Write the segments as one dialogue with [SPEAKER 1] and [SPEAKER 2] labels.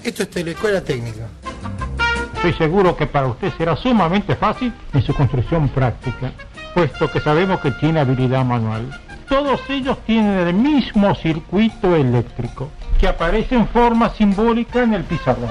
[SPEAKER 1] Esto es Teleescuela Técnica.
[SPEAKER 2] Estoy seguro que para usted será sumamente fácil en su construcción práctica, puesto que sabemos que tiene habilidad manual. Todos ellos tienen el mismo circuito eléctrico, que aparece en forma simbólica en el pizarrón.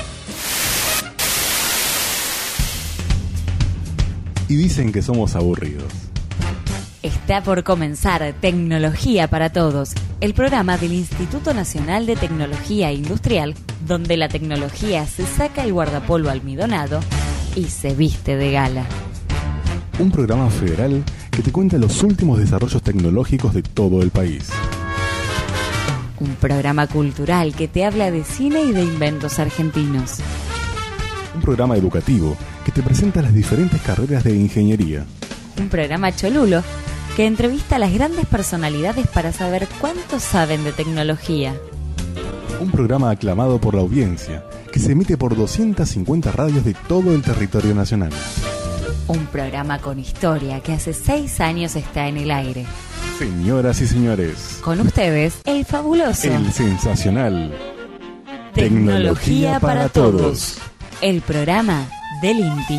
[SPEAKER 3] Y dicen que somos aburridos.
[SPEAKER 4] Está por comenzar Tecnología para Todos, el programa del Instituto Nacional de Tecnología Industrial, donde la tecnología se saca el guardapolvo almidonado y se viste de gala.
[SPEAKER 3] Un programa federal que te cuenta los últimos desarrollos tecnológicos de todo el país.
[SPEAKER 4] Un programa cultural que te habla de cine y de inventos argentinos.
[SPEAKER 3] Un programa educativo que te presenta las diferentes carreras de ingeniería.
[SPEAKER 4] Un programa cholulo que entrevista a las grandes personalidades para saber cuánto saben de tecnología.
[SPEAKER 3] Un programa aclamado por la audiencia que se emite por 250 radios de todo el territorio nacional.
[SPEAKER 4] Un programa con historia que hace 6 años está en el aire.
[SPEAKER 3] Señoras y señores,
[SPEAKER 4] con ustedes, el fabuloso,
[SPEAKER 3] el sensacional
[SPEAKER 4] Tecnología para Todos, el programa del INTI.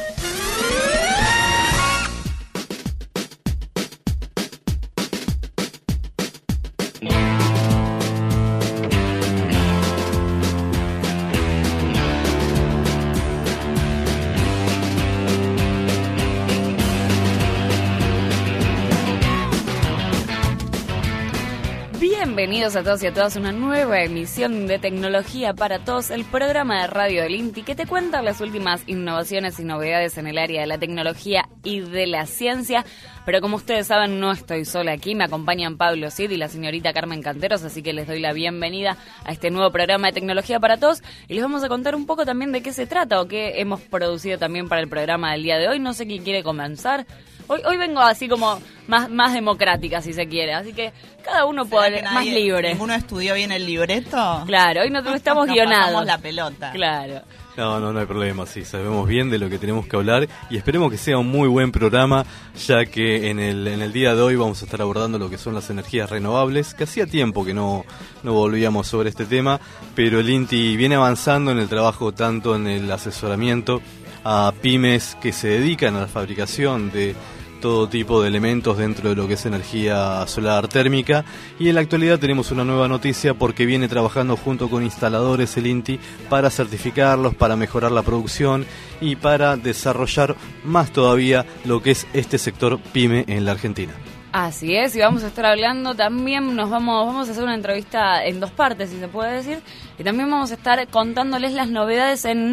[SPEAKER 4] Bienvenidos a todos y a todas a una nueva emisión de Tecnología para Todos, el programa de radio del INTI que te cuenta las últimas innovaciones y novedades en el área de la tecnología y de la ciencia. Pero como ustedes saben, no estoy sola aquí, me acompañan Pablo Cid y la señorita Carmen Canteros, así que les doy la bienvenida a este nuevo programa de Tecnología para Todos y les vamos a contar un poco también de qué se trata o qué hemos producido también para el programa del día de hoy. No sé quién quiere comenzar. Hoy vengo así como más democrática, si se quiere, así que cada uno puede más libre.
[SPEAKER 5] ¿Ninguno estudió bien el libreto?
[SPEAKER 4] Claro, hoy no estamos guionados.
[SPEAKER 5] Pasamos la pelota.
[SPEAKER 4] Claro.
[SPEAKER 6] No hay problema, sí, sabemos bien de lo que tenemos que hablar y esperemos que sea un muy buen programa, ya que en el día de hoy vamos a estar abordando lo que son las energías renovables, que hacía tiempo que no volvíamos sobre este tema, pero el INTI viene avanzando en el trabajo tanto en el asesoramiento a pymes que se dedican a la fabricación de todo tipo de elementos dentro de lo que es energía solar térmica, y en la actualidad tenemos una nueva noticia porque viene trabajando junto con instaladores el INTI para certificarlos, para mejorar la producción y para desarrollar más todavía lo que es este sector pyme en la Argentina.
[SPEAKER 4] Así es, y vamos a estar hablando también, vamos a hacer una entrevista en 2 partes, si se puede decir, y también vamos a estar contándoles las novedades en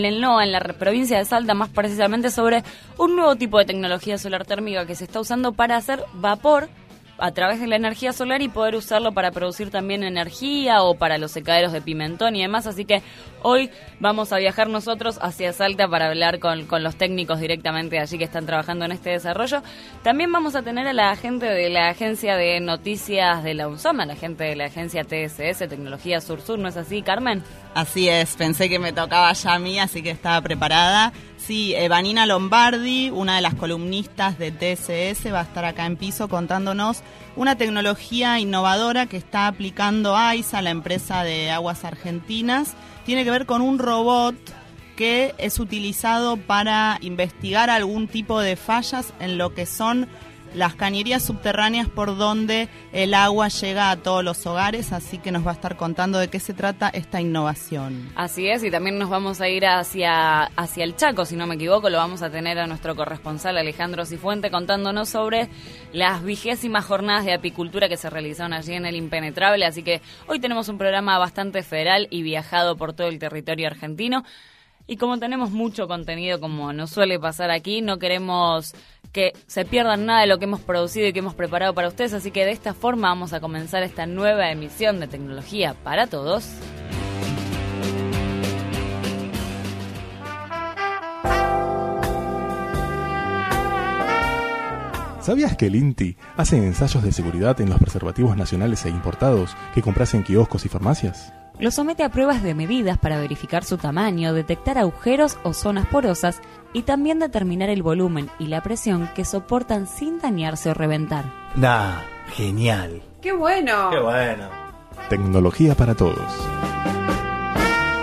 [SPEAKER 4] la provincia de Salta, más precisamente sobre un nuevo tipo de tecnología solar térmica que se está usando para hacer vapor a través de la energía solar y poder usarlo para producir también energía o para los secaderos de pimentón y demás, así que hoy vamos a viajar nosotros hacia Salta para hablar con los técnicos directamente allí que están trabajando en este desarrollo. También vamos a tener a la gente de la agencia de noticias de la UNSAM, a la gente de la agencia TSS, Tecnología Sur-Sur, ¿no es así, Carmen?
[SPEAKER 5] Así es, pensé que me tocaba ya a mí, así que estaba preparada. Sí, Vanina Lombardi, una de las columnistas de TSS, va a estar acá en piso contándonos una tecnología innovadora que está aplicando AISA, la empresa de aguas argentinas. Tiene que ver con un robot que es utilizado para investigar algún tipo de fallas en lo que son las cañerías subterráneas por donde el agua llega a todos los hogares, así que nos va a estar contando de qué se trata esta innovación.
[SPEAKER 4] Así es, y también nos vamos a ir hacia el Chaco, si no me equivoco, lo vamos a tener a nuestro corresponsal Alejandro Cifuente contándonos sobre las 20ª jornadas de apicultura que se realizaron allí en el Impenetrable, así que hoy tenemos un programa bastante federal y viajado por todo el territorio argentino. Y como tenemos mucho contenido, como nos suele pasar aquí, no queremos que se pierdan nada de lo que hemos producido y que hemos preparado para ustedes, así que de esta forma vamos a comenzar esta nueva emisión de Tecnología para Todos.
[SPEAKER 3] ¿Sabías que el INTI hace ensayos de seguridad en los preservativos nacionales e importados que compras en kioscos y farmacias?
[SPEAKER 4] Lo somete a pruebas de medidas para verificar su tamaño, detectar agujeros o zonas porosas y también determinar el volumen y la presión que soportan sin dañarse o reventar.
[SPEAKER 7] ¡Nah! ¡Genial!
[SPEAKER 8] ¡Qué bueno!
[SPEAKER 7] ¡Qué bueno!
[SPEAKER 3] Tecnología para Todos.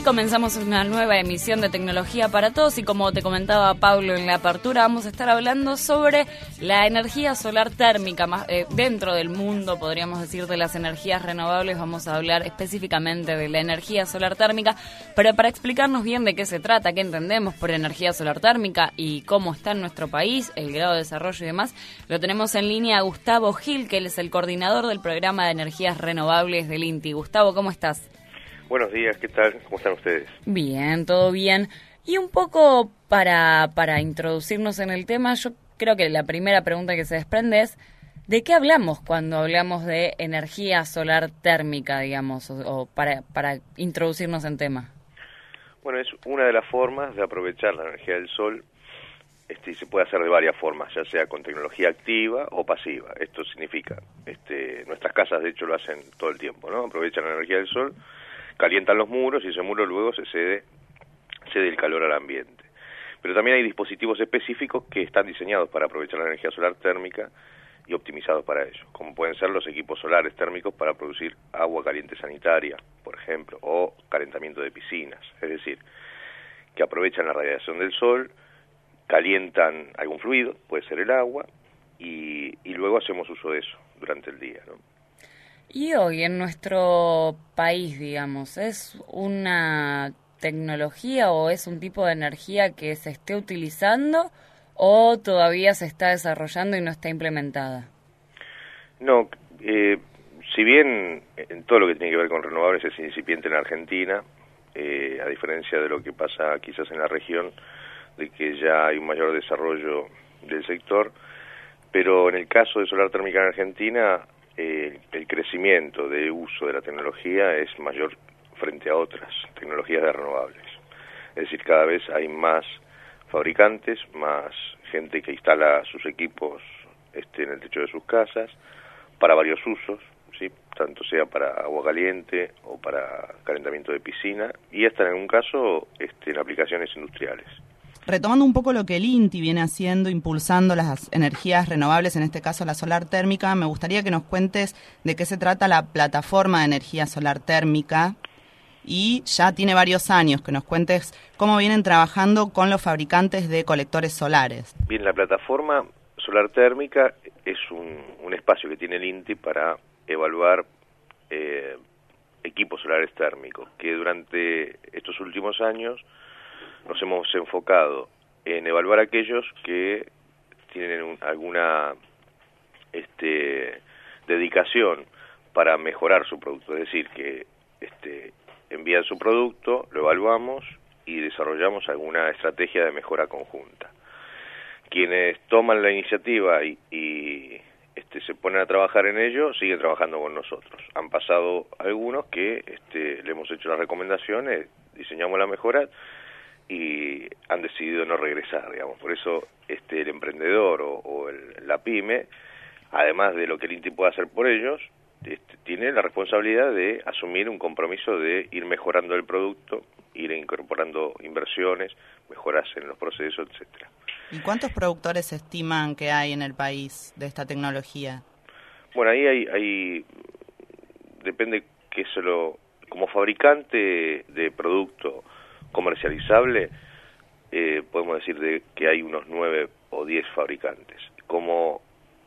[SPEAKER 4] comenzamos una nueva emisión de Tecnología para Todos y como te comentaba Pablo en la apertura, vamos a estar hablando sobre la energía solar térmica. Dentro del mundo, podríamos decir, de las energías renovables, vamos a hablar específicamente de la energía solar térmica, pero para explicarnos bien de qué se trata, qué entendemos por energía solar térmica y cómo está en nuestro país, el grado de desarrollo y demás, lo tenemos en línea a Gustavo Gil, que él es el coordinador del programa de energías renovables del INTI. Gustavo, ¿cómo estás?
[SPEAKER 1] Buenos días, ¿qué tal? ¿Cómo están ustedes?
[SPEAKER 4] Bien, todo bien. Y un poco para introducirnos en el tema, yo creo que la primera pregunta que se desprende es, ¿de qué hablamos cuando hablamos de energía solar térmica, digamos, o para introducirnos en tema?
[SPEAKER 1] Bueno, es una de las formas de aprovechar la energía del sol, y se puede hacer de varias formas, ya sea con tecnología activa o pasiva. Esto significa, nuestras casas de hecho lo hacen todo el tiempo, ¿no? Aprovechan la energía del sol, calientan los muros y ese muro luego se cede el calor al ambiente. Pero también hay dispositivos específicos que están diseñados para aprovechar la energía solar térmica y optimizados para ello, como pueden ser los equipos solares térmicos para producir agua caliente sanitaria, por ejemplo, o calentamiento de piscinas, es decir, que aprovechan la radiación del sol, calientan algún fluido, puede ser el agua, y luego hacemos uso de eso durante el día, ¿no?
[SPEAKER 4] Y hoy en nuestro país, digamos, ¿es una tecnología o es un tipo de energía que se esté utilizando o todavía se está desarrollando y no está implementada?
[SPEAKER 1] No, si bien en todo lo que tiene que ver con renovables es incipiente en Argentina, a diferencia de lo que pasa quizás en la región, de que ya hay un mayor desarrollo del sector, pero en el caso de solar térmica en Argentina, el crecimiento de uso de la tecnología es mayor frente a otras tecnologías de renovables. Es decir, cada vez hay más fabricantes, más gente que instala sus equipos en el techo de sus casas para varios usos, ¿sí? Tanto sea para agua caliente o para calentamiento de piscina y hasta en algún caso en aplicaciones industriales.
[SPEAKER 5] Retomando un poco lo que el INTI viene haciendo, impulsando las energías renovables, en este caso la solar térmica, me gustaría que nos cuentes de qué se trata la plataforma de energía solar térmica y ya tiene varios años, que nos cuentes cómo vienen trabajando con los fabricantes de colectores solares.
[SPEAKER 1] Bien, la plataforma solar térmica es un espacio que tiene el INTI para evaluar equipos solares térmicos, que durante estos últimos años nos hemos enfocado en evaluar aquellos que tienen alguna dedicación para mejorar su producto, es decir, que envían su producto, lo evaluamos y desarrollamos alguna estrategia de mejora conjunta. Quienes toman la iniciativa y se ponen a trabajar en ello, siguen trabajando con nosotros. Han pasado algunos que le hemos hecho las recomendaciones, diseñamos la mejora y han decidido no regresar, digamos. Por eso el emprendedor o la pyme, además de lo que el INTI puede hacer por ellos, tiene la responsabilidad de asumir un compromiso de ir mejorando el producto, ir incorporando inversiones, mejoras en los procesos, etcétera.
[SPEAKER 5] ¿Y cuántos productores estiman que hay en el país de esta tecnología?
[SPEAKER 1] Bueno, ahí hay depende que como fabricante de producto comercializable, podemos decir que hay unos 9 o 10 fabricantes. Como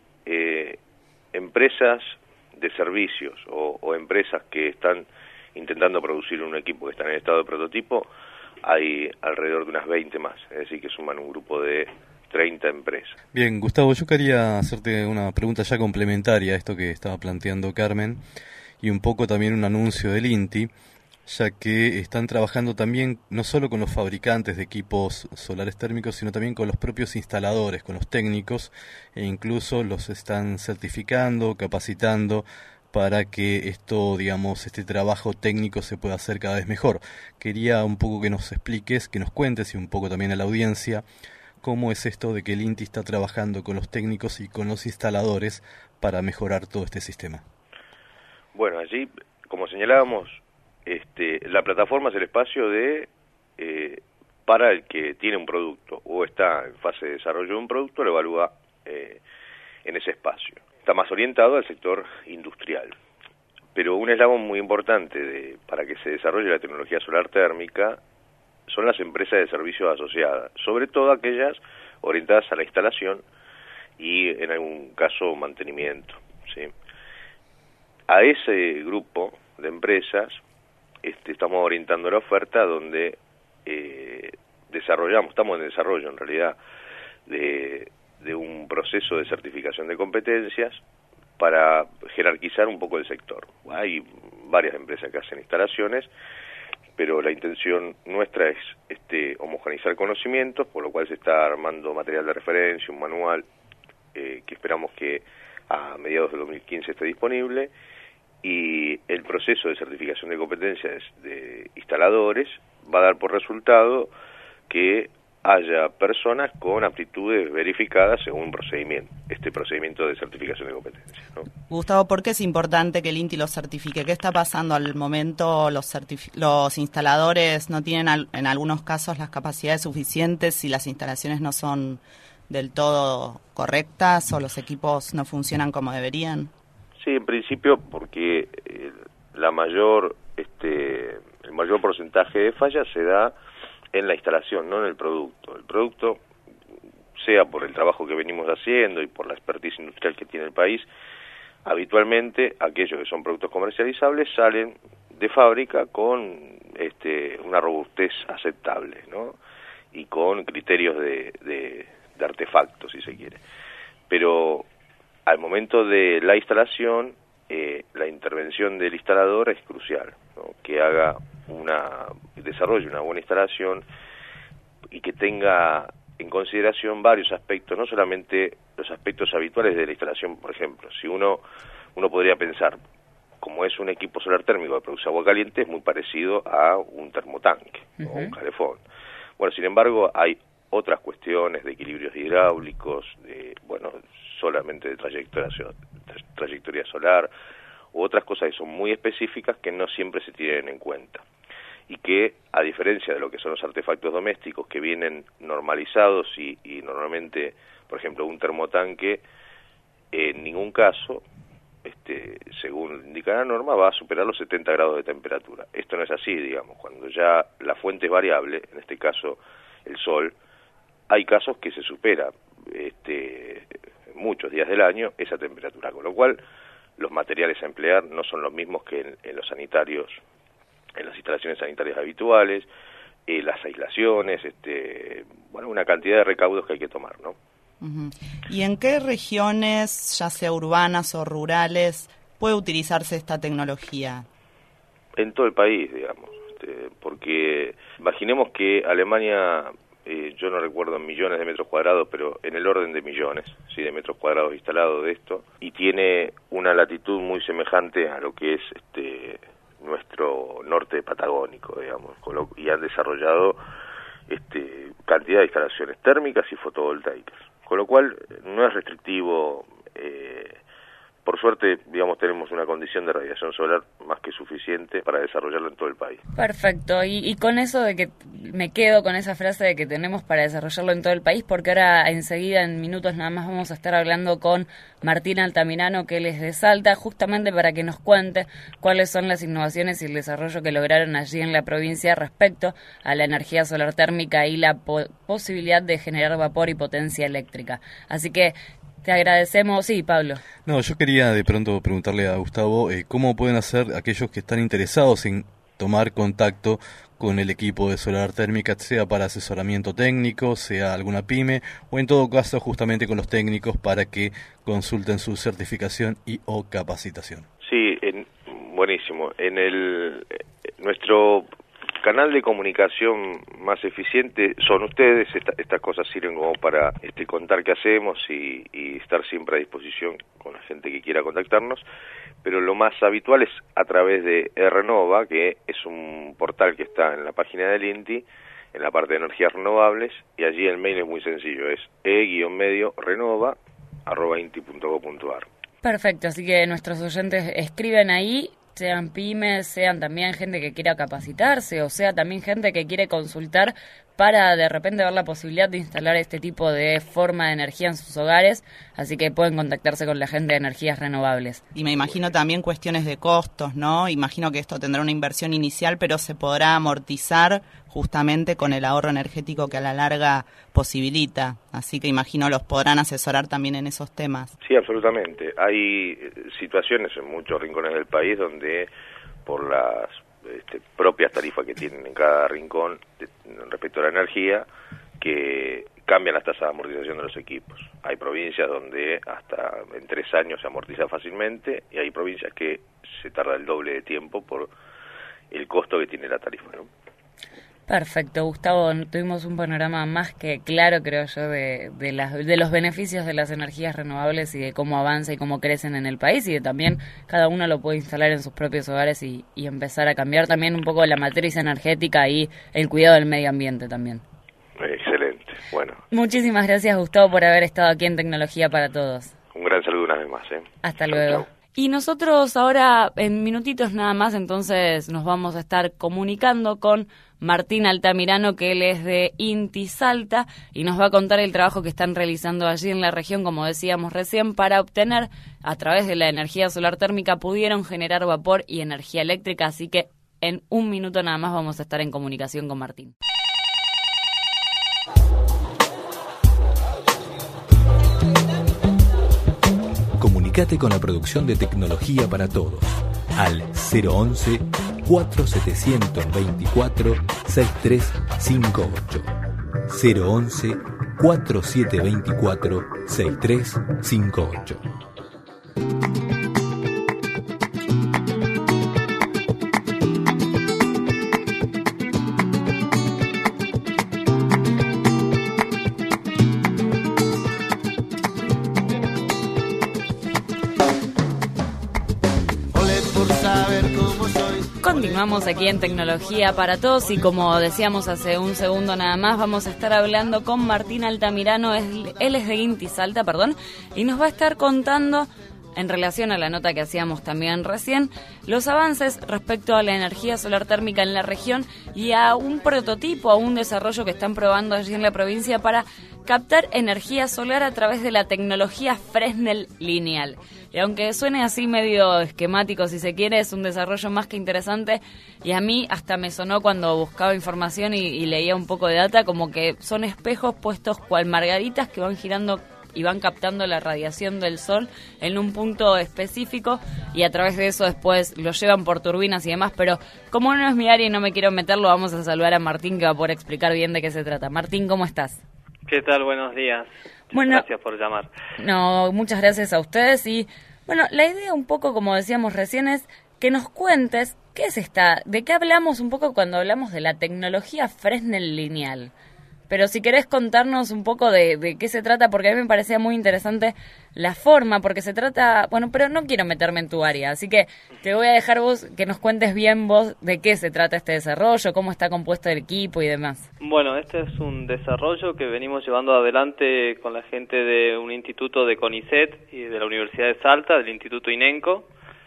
[SPEAKER 1] empresas de servicios o empresas que están intentando producir un equipo que está en estado de prototipo, hay alrededor de unas 20 más, es decir, que suman un grupo de 30 empresas.
[SPEAKER 6] Bien, Gustavo, yo quería hacerte una pregunta ya complementaria a esto que estaba planteando Carmen y un poco también un anuncio del INTI, ya que están trabajando también no solo con los fabricantes de equipos solares térmicos, sino también con los propios instaladores, con los técnicos, e incluso los están certificando, capacitando para que este trabajo técnico se pueda hacer cada vez mejor. Quería un poco que nos expliques, que nos cuentes y un poco también a la audiencia cómo es esto de que el INTI está trabajando con los técnicos y con los instaladores para mejorar todo este sistema.
[SPEAKER 1] Bueno, allí, como señalábamos, la plataforma es el espacio para el que tiene un producto o está en fase de desarrollo de un producto, lo evalúa en ese espacio. Está más orientado al sector industrial, pero un eslabón muy importante para que se desarrolle la tecnología solar térmica son las empresas de servicios asociadas, sobre todo aquellas orientadas a la instalación y en algún caso mantenimiento, ¿sí? A ese grupo de empresas estamos orientando la oferta donde estamos en desarrollo en realidad de un proceso de certificación de competencias para jerarquizar un poco el sector. Hay varias empresas que hacen instalaciones, pero la intención nuestra es homogeneizar conocimientos, por lo cual se está armando material de referencia, un manual que esperamos que a mediados del 2015 esté disponible, y el proceso de certificación de competencias de instaladores va a dar por resultado que haya personas con aptitudes verificadas según un procedimiento, procedimiento de certificación de competencia, ¿no?
[SPEAKER 5] Gustavo, ¿por qué es importante que el INTI lo certifique? ¿Qué está pasando al momento? ¿Los instaladores no tienen en algunos casos las capacidades suficientes si las instalaciones no son del todo correctas o los equipos no funcionan como deberían?
[SPEAKER 1] Sí, en principio porque el mayor porcentaje de fallas se da en la instalación, no en el producto. El producto, sea por el trabajo que venimos haciendo y por la expertise industrial que tiene el país, habitualmente aquellos que son productos comercializables salen de fábrica con una robustez aceptable, ¿no? Y con criterios de artefactos, si se quiere. Pero al momento de la instalación, la intervención del instalador es crucial, ¿no? Que desarrolle una buena instalación y que tenga en consideración varios aspectos, no solamente los aspectos habituales de la instalación. Por ejemplo, si uno podría pensar, como es un equipo solar térmico que produce agua caliente, es muy parecido a un termotanque o un calefón. Bueno, sin embargo, hay otras cuestiones de equilibrios hidráulicos, solamente de trayectoria solar, u otras cosas que son muy específicas que no siempre se tienen en cuenta. Y que, a diferencia de lo que son los artefactos domésticos que vienen normalizados y normalmente, por ejemplo, un termotanque, en ningún caso, según indica la norma, va a superar los 70 grados de temperatura. Esto no es así, digamos, cuando ya la fuente es variable, en este caso el sol, hay casos que se supera muchos días del año esa temperatura, con lo cual los materiales a emplear no son los mismos que en los sanitarios, en las instalaciones sanitarias habituales, las aislaciones, una cantidad de recaudos que hay que tomar, ¿no?
[SPEAKER 5] Uh-huh. ¿Y en qué regiones, ya sea urbanas o rurales, puede utilizarse esta tecnología?
[SPEAKER 1] En todo el país, digamos, porque imaginemos que Alemania, yo no recuerdo en millones de metros cuadrados, pero en el orden de millones, ¿sí?, de metros cuadrados instalados de esto, y tiene una latitud muy semejante a lo que es nuestro norte patagónico, digamos, y han desarrollado cantidad de instalaciones térmicas y fotovoltaicas, con lo cual no es restrictivo. Por suerte, digamos, tenemos una condición de radiación solar más que suficiente para desarrollarlo en todo el país.
[SPEAKER 4] Perfecto, y con eso de que me quedo con esa frase de que tenemos para desarrollarlo en todo el país, porque ahora enseguida, en minutos nada más, vamos a estar hablando con Martín Altamirano, que él es de Salta, justamente para que nos cuente cuáles son las innovaciones y el desarrollo que lograron allí en la provincia respecto a la energía solar térmica y la posibilidad de generar vapor y potencia eléctrica. Así que te agradecemos. Sí, Pablo.
[SPEAKER 6] No, yo quería de pronto preguntarle a Gustavo cómo pueden hacer aquellos que están interesados en tomar contacto con el equipo de solar térmica, sea para asesoramiento técnico, sea alguna pyme, o en todo caso justamente con los técnicos para que consulten su certificación y o capacitación.
[SPEAKER 1] Sí, buenísimo. Nuestro canal de comunicación más eficiente son ustedes. Estas cosas sirven como para contar qué hacemos y estar siempre a disposición con la gente que quiera contactarnos, pero lo más habitual es a través de Renova, que es un portal que está en la página del INTI, en la parte de energías renovables, y allí el mail es muy sencillo, es e-renova@inti.gov.ar.
[SPEAKER 4] Perfecto, así que nuestros oyentes escriben ahí, sean pymes, sean también gente que quiera capacitarse, o sea también gente que quiere consultar para de repente ver la posibilidad de instalar este tipo de forma de energía en sus hogares, así que pueden contactarse con la gente de energías renovables.
[SPEAKER 5] Y me imagino también cuestiones de costos, ¿no? Imagino que esto tendrá una inversión inicial, pero se podrá amortizar justamente con el ahorro energético que a la larga posibilita. Así que imagino los podrán asesorar también en esos temas.
[SPEAKER 1] Sí, absolutamente. Hay situaciones en muchos rincones del país donde por las propias tarifas que tienen en cada rincón respecto a la energía, que cambian las tasas de amortización de los equipos. Hay provincias donde hasta en 3 años se amortiza fácilmente y hay provincias que se tarda el doble de tiempo por el costo que tiene la tarifa, ¿no?
[SPEAKER 4] Perfecto, Gustavo, tuvimos un panorama más que claro, creo yo, de los beneficios de las energías renovables y de cómo avanza y cómo crecen en el país, y de también cada uno lo puede instalar en sus propios hogares y empezar a cambiar también un poco la matriz energética y el cuidado del medio ambiente también.
[SPEAKER 1] Excelente, bueno.
[SPEAKER 4] Muchísimas gracias, Gustavo, por haber estado aquí en Tecnología para Todos.
[SPEAKER 1] Un gran saludo una vez más.
[SPEAKER 4] Hasta luego. Y nosotros ahora, en minutitos nada más, entonces nos vamos a estar comunicando con Martín Altamirano, que él es de INTI Salta, y nos va a contar el trabajo que están realizando allí en la región, como decíamos recién, para obtener, a través de la energía solar térmica, pudieron generar vapor y energía eléctrica, así que en un minuto nada más vamos a estar en comunicación con Martín.
[SPEAKER 7] Comunicate con la producción de Tecnología para Todos al 011-4724-6358. 011-4724-6358.
[SPEAKER 4] Continuamos aquí en Tecnología para Todos y como decíamos hace un segundo nada más, vamos a estar hablando con Martín Altamirano, él es de INTI Salta, y nos va a estar contando, en relación a la nota que hacíamos también recién, los avances respecto a la energía solar térmica en la región y a un prototipo, a un desarrollo que están probando allí en la provincia para captar energía solar a través de la tecnología Fresnel lineal. Y aunque suene así medio esquemático, si se quiere, es un desarrollo más que interesante, y a mí hasta me sonó cuando buscaba información y leía un poco de data, como que son espejos puestos cual margaritas que van girando y van captando la radiación del sol en un punto específico, y a través de eso después lo llevan por turbinas y demás, pero como no es mi área y no me quiero meterlo, vamos a saludar a Martín, que va a poder explicar bien de qué se trata. Martín, ¿cómo estás?
[SPEAKER 8] ¿Qué tal? Buenos días.
[SPEAKER 4] Bueno,
[SPEAKER 8] gracias por llamar.
[SPEAKER 4] No, muchas gracias a ustedes. Y bueno, la idea un poco, como decíamos recién, es que nos cuentes qué es de qué hablamos un poco cuando hablamos de la tecnología Fresnel lineal. Pero si querés contarnos un poco de qué se trata, porque a mí me parecía muy interesante la forma, porque se trata, bueno, pero no quiero meterme en tu área, así que te voy a dejar vos que nos cuentes bien vos de qué se trata este desarrollo, cómo está compuesto el equipo y demás.
[SPEAKER 8] Bueno, este es un desarrollo que venimos llevando adelante con la gente de un instituto de CONICET y de la Universidad de Salta, del Instituto INENCO,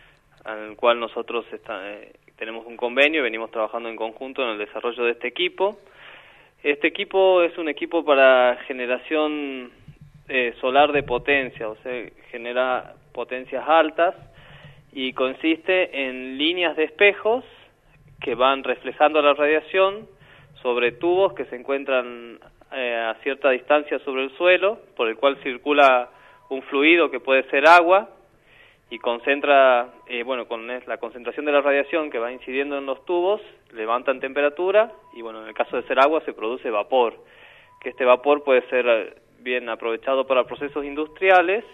[SPEAKER 8] al cual nosotros tenemos un convenio y venimos trabajando en conjunto en el desarrollo de este equipo. Este equipo es un equipo para generación solar de potencia, o sea, genera potencias altas y consiste en líneas de espejos que van reflejando la radiación sobre tubos que se encuentran a cierta distancia sobre el suelo, por el cual circula un fluido que puede ser agua y concentra, con la concentración de la radiación que va incidiendo en los tubos, levantan temperatura y, en el caso de ser agua se produce vapor, que este vapor puede ser bien aprovechado para procesos industriales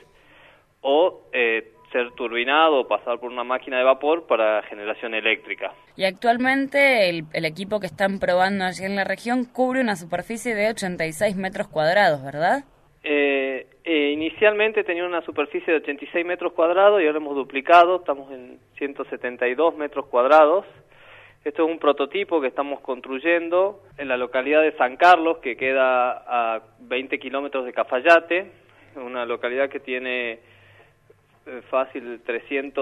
[SPEAKER 8] o ser turbinado o pasar por una máquina de vapor para generación eléctrica.
[SPEAKER 4] Y actualmente el equipo que están probando allí en la región cubre una superficie de 86 metros cuadrados, ¿verdad?
[SPEAKER 8] Inicialmente tenía una superficie de 86 metros cuadrados y ahora hemos duplicado, estamos en 172 metros cuadrados. Esto es un prototipo que estamos construyendo en la localidad de San Carlos, que queda a 20 kilómetros de Cafayate, una localidad que tiene fácil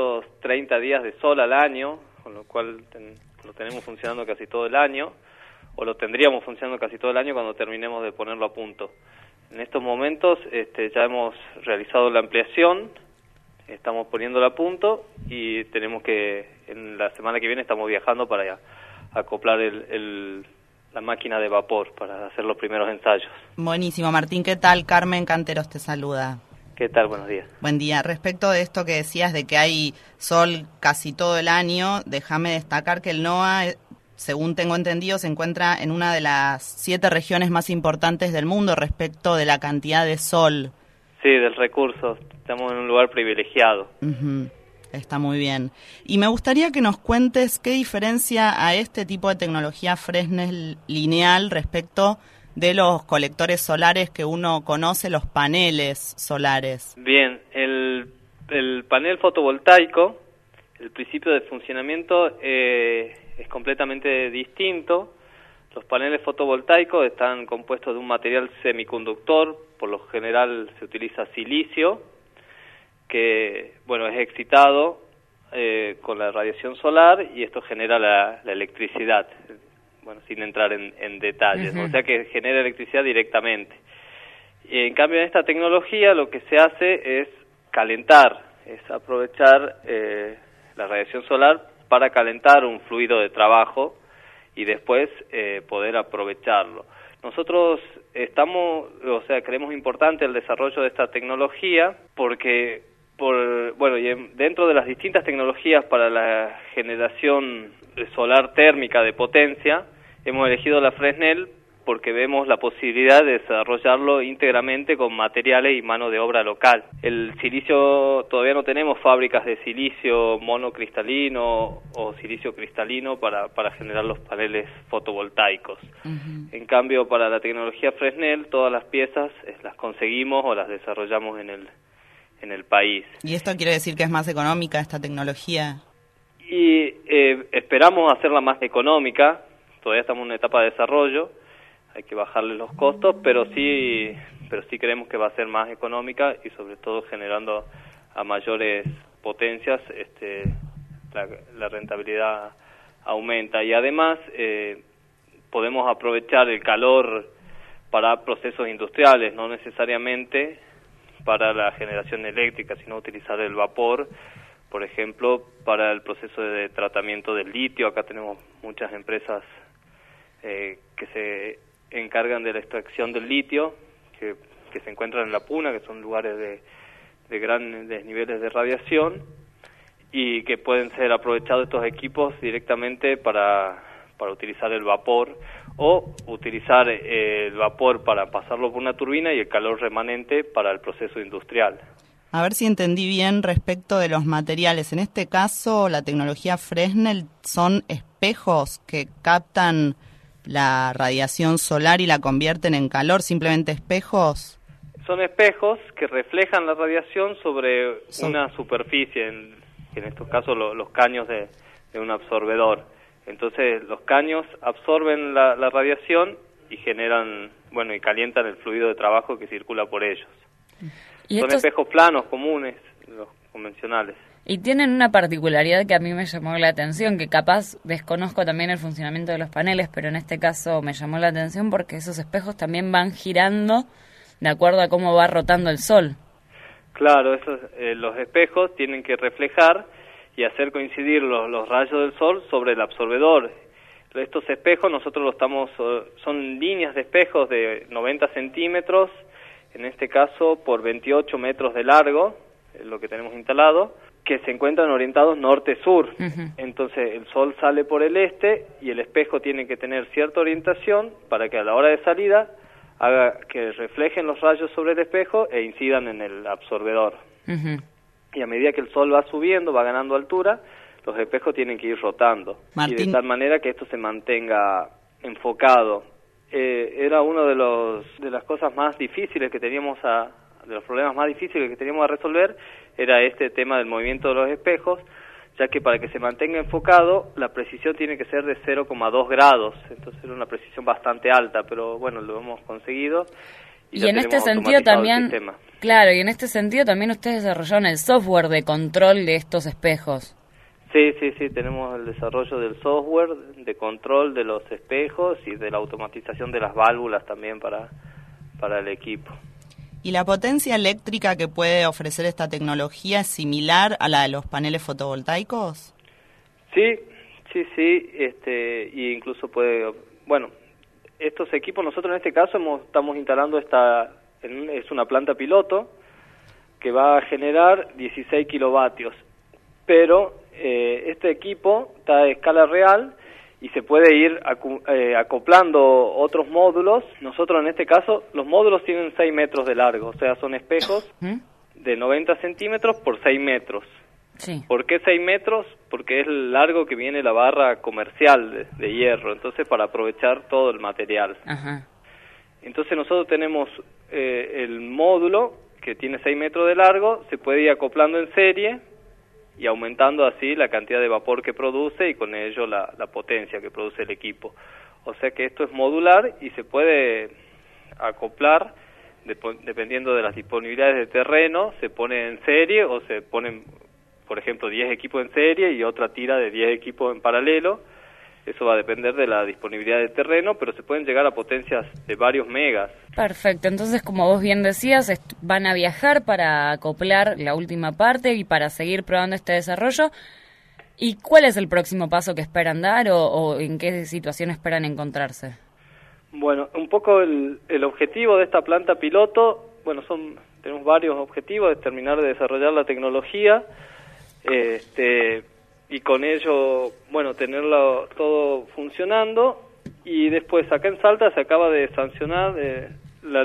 [SPEAKER 8] 330 días de sol al año, con lo cual lo tenemos funcionando casi todo el año. o lo tendríamos funcionando casi todo el año cuando terminemos de ponerlo a punto. En estos momentos ya hemos realizado la ampliación, estamos poniéndolo a punto y tenemos que, en la semana que viene estamos viajando para acoplar la máquina de vapor para hacer los primeros ensayos.
[SPEAKER 5] Buenísimo, Martín. ¿Qué tal? Carmen Canteros te saluda.
[SPEAKER 8] ¿Qué tal? Buenos días.
[SPEAKER 5] Buen día. Respecto de esto que decías de que hay sol casi todo el año, déjame destacar que el NOAA, según tengo entendido, se encuentra en una de las 7 regiones más importantes del mundo respecto de la cantidad de sol.
[SPEAKER 8] Sí, del recurso. Estamos en un lugar privilegiado.
[SPEAKER 5] Uh-huh. Está muy bien. Y me gustaría que nos cuentes qué diferencia a este tipo de tecnología Fresnel lineal respecto de los colectores solares que uno conoce, los paneles solares.
[SPEAKER 8] Bien, el panel fotovoltaico, el principio de funcionamiento es completamente distinto. Los paneles fotovoltaicos están compuestos de un material semiconductor, por lo general se utiliza silicio, que es excitado con la radiación solar y esto genera la electricidad, sin entrar en detalles, o sea que genera electricidad directamente. Y en cambio en esta tecnología lo que se hace es calentar, es aprovechar la radiación solar para calentar un fluido de trabajo y después poder aprovecharlo. Nosotros creemos importante el desarrollo de esta tecnología porque dentro de las distintas tecnologías para la generación solar térmica de potencia, hemos elegido la Fresnel porque vemos la posibilidad de desarrollarlo íntegramente con materiales y mano de obra local. El silicio, todavía no tenemos fábricas de silicio monocristalino o silicio cristalino para generar los paneles fotovoltaicos. Uh-huh. En cambio, para la tecnología Fresnel, todas las piezas las conseguimos o las desarrollamos en el país.
[SPEAKER 5] ¿Y esto quiere decir que es más económica esta tecnología?
[SPEAKER 8] Y esperamos hacerla más económica, todavía estamos en una etapa de desarrollo, hay que bajarle los costos, pero sí creemos que va a ser más económica y sobre todo generando a mayores potencias la rentabilidad aumenta y además podemos aprovechar el calor para procesos industriales, no necesariamente para la generación eléctrica, sino utilizar el vapor, por ejemplo, para el proceso de tratamiento del litio. Acá tenemos muchas empresas que se encargan de la extracción del litio, que se encuentran en la Puna, que son lugares de grandes niveles de radiación, y que pueden ser aprovechados estos equipos directamente para utilizar el vapor, o utilizar el vapor para pasarlo por una turbina y el calor remanente para el proceso industrial.
[SPEAKER 5] A ver si entendí bien respecto de los materiales. En este caso, la tecnología Fresnel son espejos que captan la radiación solar y la convierten en calor, simplemente espejos.
[SPEAKER 8] Son espejos que reflejan la radiación sobre una superficie, en estos casos los caños de un absorbedor. Entonces los caños absorben la radiación y generan, y calientan el fluido de trabajo que circula por ellos. Son espejos planos, comunes, los convencionales.
[SPEAKER 4] Y tienen una particularidad que a mí me llamó la atención, que capaz desconozco también el funcionamiento de los paneles, pero en este caso me llamó la atención porque esos espejos también van girando de acuerdo a cómo va rotando el sol. Claro,
[SPEAKER 8] los espejos tienen que reflejar y hacer coincidir los rayos del sol sobre el absorbedor. Estos espejos nosotros son líneas de espejos de 90 centímetros, en este caso por 28 metros de largo, es lo que tenemos instalado, que se encuentran orientados norte-sur. Uh-huh. Entonces el sol sale por el este y el espejo tiene que tener cierta orientación para que a la hora de salida haga que reflejen los rayos sobre el espejo e incidan en el absorbedor. Uh-huh. Y a medida que el sol va subiendo, va ganando altura, los espejos tienen que ir rotando. Martín. Y de tal manera que esto se mantenga enfocado. Era uno de las cosas más difíciles que teníamos de los problemas más difíciles que teníamos a resolver, era este tema del movimiento de los espejos, ya que para que se mantenga enfocado, la precisión tiene que ser de 0,2 grados, entonces era una precisión bastante alta, pero lo hemos conseguido.
[SPEAKER 4] Y en este sentido también, claro, y en este sentido también ustedes desarrollaron el software de control de estos espejos.
[SPEAKER 8] Sí, tenemos el desarrollo del software de control de los espejos y de la automatización de las válvulas también para el equipo.
[SPEAKER 5] ¿Y la potencia eléctrica que puede ofrecer esta tecnología es similar a la de los paneles fotovoltaicos?
[SPEAKER 8] Sí, y incluso puede, bueno, estos equipos nosotros en este caso estamos instalando es una planta piloto que va a generar 16 kilovatios, pero este equipo está a escala real y se puede ir acoplando otros módulos. Nosotros en este caso, los módulos tienen 6 metros de largo, o sea, son espejos de 90 centímetros por 6 metros.
[SPEAKER 4] Sí.
[SPEAKER 8] ¿Por qué 6 metros? Porque es el largo que viene la barra comercial de hierro, entonces para aprovechar todo el material.
[SPEAKER 4] Ajá.
[SPEAKER 8] Entonces nosotros tenemos el módulo que tiene 6 metros de largo, se puede ir acoplando en serie y aumentando así la cantidad de vapor que produce y con ello la potencia que produce el equipo. O sea que esto es modular y se puede acoplar dependiendo de las disponibilidades de terreno, se pone en serie o se ponen, por ejemplo, 10 equipos en serie y otra tira de 10 equipos en paralelo. Eso va a depender de la disponibilidad de terreno, pero se pueden llegar a potencias de varios megas.
[SPEAKER 4] Perfecto, entonces como vos bien decías, van a viajar para acoplar la última parte y para seguir probando este desarrollo. ¿Y cuál es el próximo paso que esperan dar o en qué situación esperan encontrarse?
[SPEAKER 8] Bueno, un poco el objetivo de esta planta piloto, bueno, tenemos varios objetivos, es terminar de desarrollar la tecnología, y con ello, bueno, tenerlo todo funcionando. Y después acá en Salta se acaba de sancionar una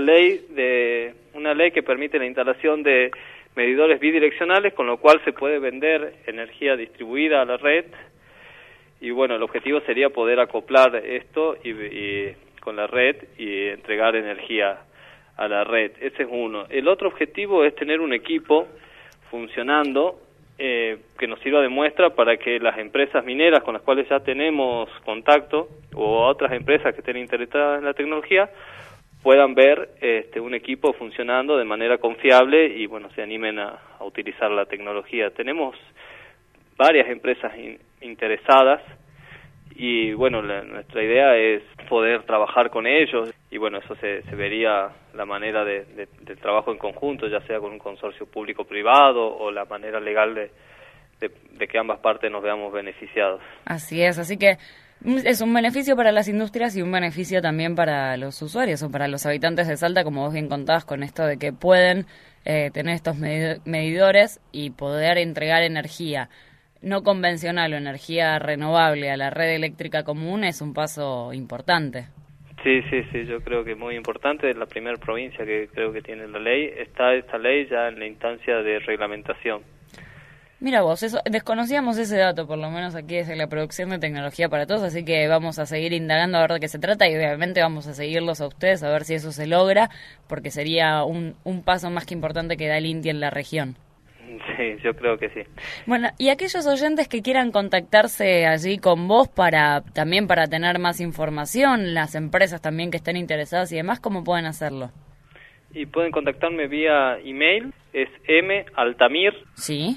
[SPEAKER 8] ley que permite la instalación de medidores bidireccionales, con lo cual se puede vender energía distribuida a la red. Y bueno, el objetivo sería poder acoplar esto y con la red y entregar energía a la red. Ese es uno. El otro objetivo es tener un equipo funcionando que nos sirva de muestra para que las empresas mineras con las cuales ya tenemos contacto o otras empresas que estén interesadas en la tecnología puedan ver un equipo funcionando de manera confiable y bueno, se animen a utilizar la tecnología. Tenemos varias empresas interesadas y bueno, nuestra idea es poder trabajar con ellos y bueno, eso se vería la manera de trabajo en conjunto, ya sea con un consorcio público-privado o la manera legal de que ambas partes nos veamos beneficiados.
[SPEAKER 4] Así es, así que es un beneficio para las industrias y un beneficio también para los usuarios o para los habitantes de Salta, como vos bien contabas, con esto de que pueden tener estos medidores y poder entregar energía no convencional o energía renovable a la red eléctrica común es un paso importante.
[SPEAKER 8] Sí, yo creo que es muy importante. Es la primera provincia que creo que tiene la ley. Está esta ley ya en la instancia de reglamentación.
[SPEAKER 4] Mira vos, desconocíamos ese dato, por lo menos aquí desde la producción de Tecnología para Todos, así que vamos a seguir indagando a ver de qué se trata y obviamente vamos a seguirlos a ustedes a ver si eso se logra, porque sería un paso más que importante que da el INTI en la región.
[SPEAKER 8] Sí, yo creo que sí.
[SPEAKER 4] Bueno, y aquellos oyentes que quieran contactarse allí con vos también para tener más información, las empresas también que estén interesadas y demás, ¿cómo pueden hacerlo?
[SPEAKER 8] Y pueden contactarme vía email, es maltamir,
[SPEAKER 4] ¿sí?,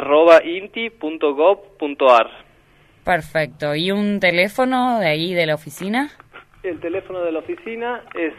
[SPEAKER 8] @inti.gov.ar.
[SPEAKER 4] Perfecto. ¿Y un teléfono de ahí de la oficina?
[SPEAKER 8] El teléfono de la oficina es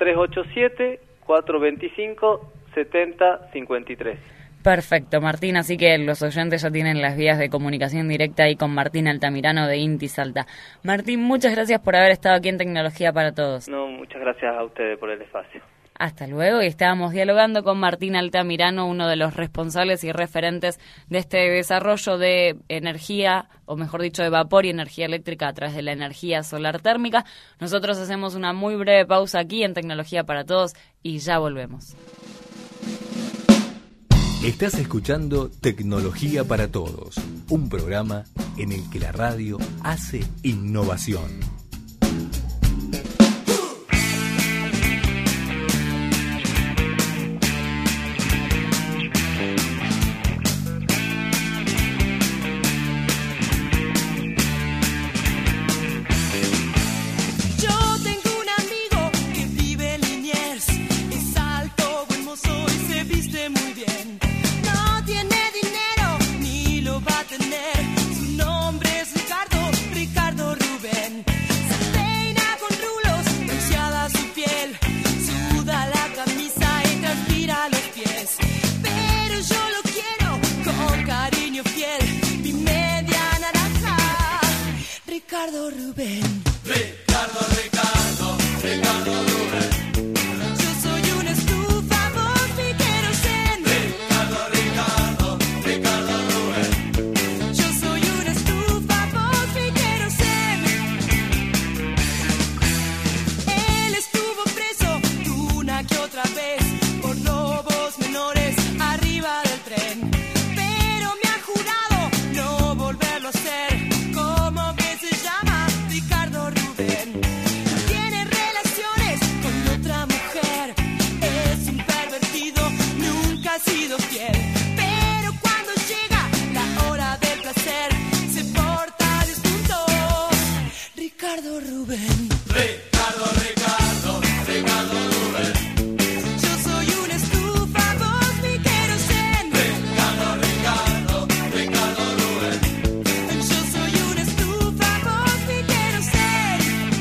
[SPEAKER 8] 0387-425-7053.
[SPEAKER 4] Perfecto, Martín, así que los oyentes ya tienen las vías de comunicación directa ahí con Martín Altamirano de INTI Salta. Martín, muchas gracias por haber estado aquí en Tecnología para Todos.
[SPEAKER 8] No, muchas gracias a ustedes por el espacio.
[SPEAKER 4] Hasta luego, y estábamos dialogando con Martín Altamirano, uno de los responsables y referentes de este desarrollo de energía, o mejor dicho, de vapor y energía eléctrica a través de la energía solar térmica. Nosotros hacemos una muy breve pausa aquí en Tecnología para Todos y ya volvemos.
[SPEAKER 7] Estás escuchando Tecnología para Todos, un programa en el que la radio hace innovación.
[SPEAKER 9] Muy bien, no tiene dinero ni lo va a tener. Ricardo Rubén. Ricardo Rubén. Yo soy una estufa, vos mi querosén. Ricardo Rubén. Yo soy una estufa, vos mi querosén. Él estuvo preso una que otra vez por robos menores arriba del tren. Pero me ha jurado no volverlo a hacer. ¿Cómo que se llama? Ricardo Rubén. Tiene relaciones con otra mujer. Es un pervertido, nunca ha sido fiel. Pero cuando llega la hora del placer, se porta distinto. Ricardo Rubén. Ricardo Rubén. Yo soy una estufa, vos mi querosén. Ricardo Rubén. Yo soy una estufa, vos mi querosén.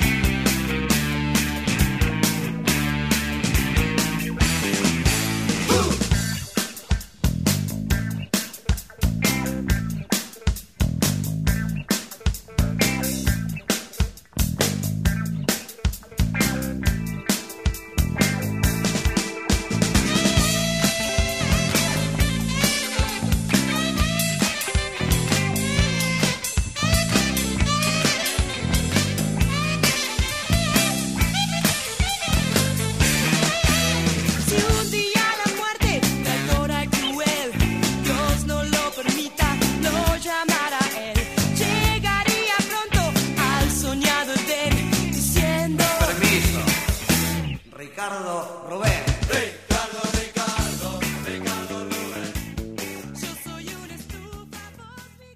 [SPEAKER 9] Si un día la muerte traidora y cruel, Dios no lo permita, lo llamará él. Llegaría pronto al soñado Edén, diciendo:
[SPEAKER 10] Permiso. Ricardo Rubén.
[SPEAKER 9] yo soy una estufa, vos mi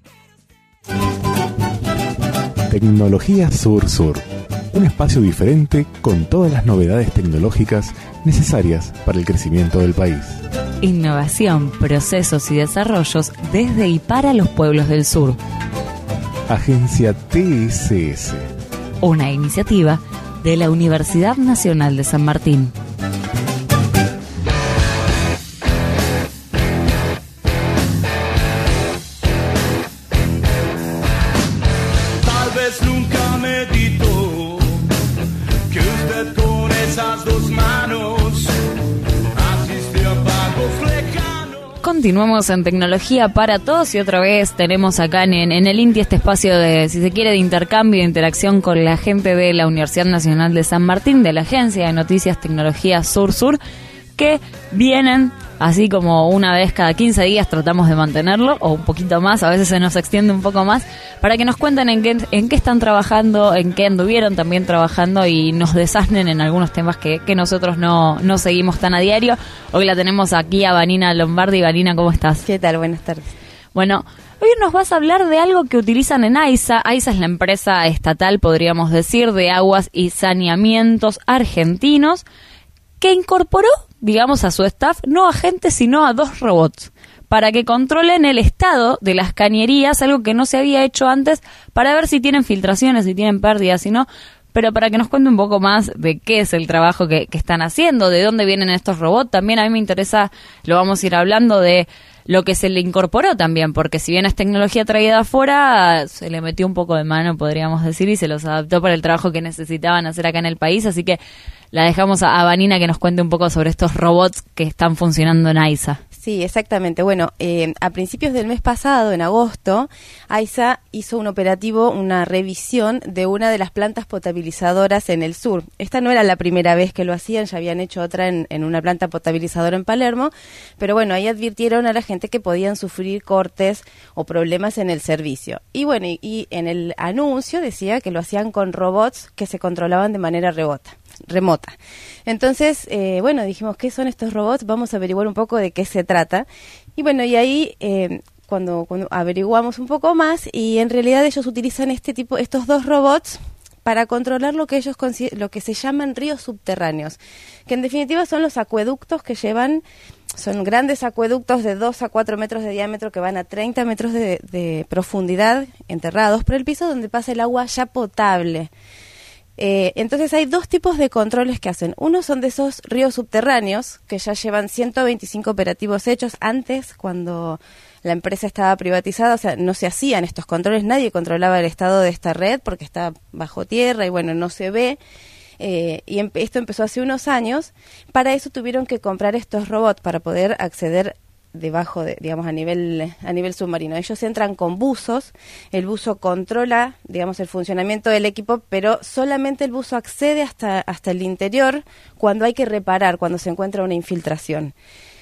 [SPEAKER 3] Tecnología Sur-Sur, un espacio diferente con todas las novedades tecnológicas necesarias para el crecimiento del país.
[SPEAKER 4] Innovación, procesos y desarrollos desde y para los pueblos del sur.
[SPEAKER 3] Agencia TSS.
[SPEAKER 4] Una iniciativa de la Universidad Nacional de San Martín.
[SPEAKER 11] Tal vez nunca meditó que usted con esas dos manos asistió a pagos lejanos.
[SPEAKER 4] Continuamos en Tecnología para Todos y otra vez tenemos acá en el INTI este espacio de, si se quiere, de intercambio e interacción con la gente de la Universidad Nacional de San Martín, de la Agencia de Noticias Tecnología Sur-Sur, que vienen así como una vez cada 15 días, tratamos de mantenerlo, o un poquito más, a veces se nos extiende un poco más, para que nos cuenten en qué están trabajando, en qué anduvieron también trabajando y nos desasnen en algunos temas que nosotros no seguimos tan a diario. Hoy la tenemos aquí a Vanina Lombardi. Vanina, ¿cómo estás?
[SPEAKER 12] ¿Qué tal? Buenas tardes.
[SPEAKER 4] Bueno, hoy nos vas a hablar de algo que utilizan en AISA. AISA es la empresa estatal, podríamos decir, de aguas y saneamientos argentinos, que incorporó, digamos, a su staff, no a gente, sino a 2 robots, para que controlen el estado de las cañerías, algo que no se había hecho antes, para ver si tienen filtraciones, si tienen pérdidas, si no, pero para que nos cuente un poco más de qué es el trabajo que están haciendo, de dónde vienen estos robots. También a mí me interesa, lo vamos a ir hablando, de lo que se le incorporó también, porque si bien es tecnología traída afuera, se le metió un poco de mano, podríamos decir, y se los adaptó para el trabajo que necesitaban hacer acá en el país, así que la dejamos a Vanina que nos cuente un poco sobre estos robots que están funcionando en AISA.
[SPEAKER 12] Sí, exactamente. Bueno, a principios del mes pasado, en agosto, AISA hizo un operativo, una revisión de una de las plantas potabilizadoras en el sur. Esta no era la primera vez que lo hacían, ya habían hecho otra en una planta potabilizadora en Palermo, pero bueno, ahí advirtieron a la gente que podían sufrir cortes o problemas en el servicio. Y bueno, y en el anuncio decía que lo hacían con robots que se controlaban de manera remota. Entonces, bueno, dijimos, ¿qué son estos robots? Vamos a averiguar un poco de qué se trata. Y bueno, y ahí cuando averiguamos un poco más, y en realidad ellos utilizan estos 2 robots para controlar lo que se llaman ríos subterráneos, que en definitiva son los acueductos que son grandes acueductos de 2 a 4 metros de diámetro que van a 30 metros de profundidad, enterrados por el piso, donde pasa el agua ya potable. Entonces hay 2 tipos de controles que hacen. Uno son de esos ríos subterráneos que ya llevan 125 operativos hechos. Antes, cuando la empresa estaba privatizada, o sea, no se hacían estos controles, nadie controlaba el estado de esta red porque está bajo tierra y bueno, no se ve. Esto empezó hace unos años. Para eso tuvieron que comprar estos robots para poder acceder debajo de, digamos, a nivel submarino. Ellos entran con buzos, el buzo controla, digamos, el funcionamiento del equipo, pero solamente el buzo accede hasta el interior cuando hay que reparar, cuando se encuentra una infiltración.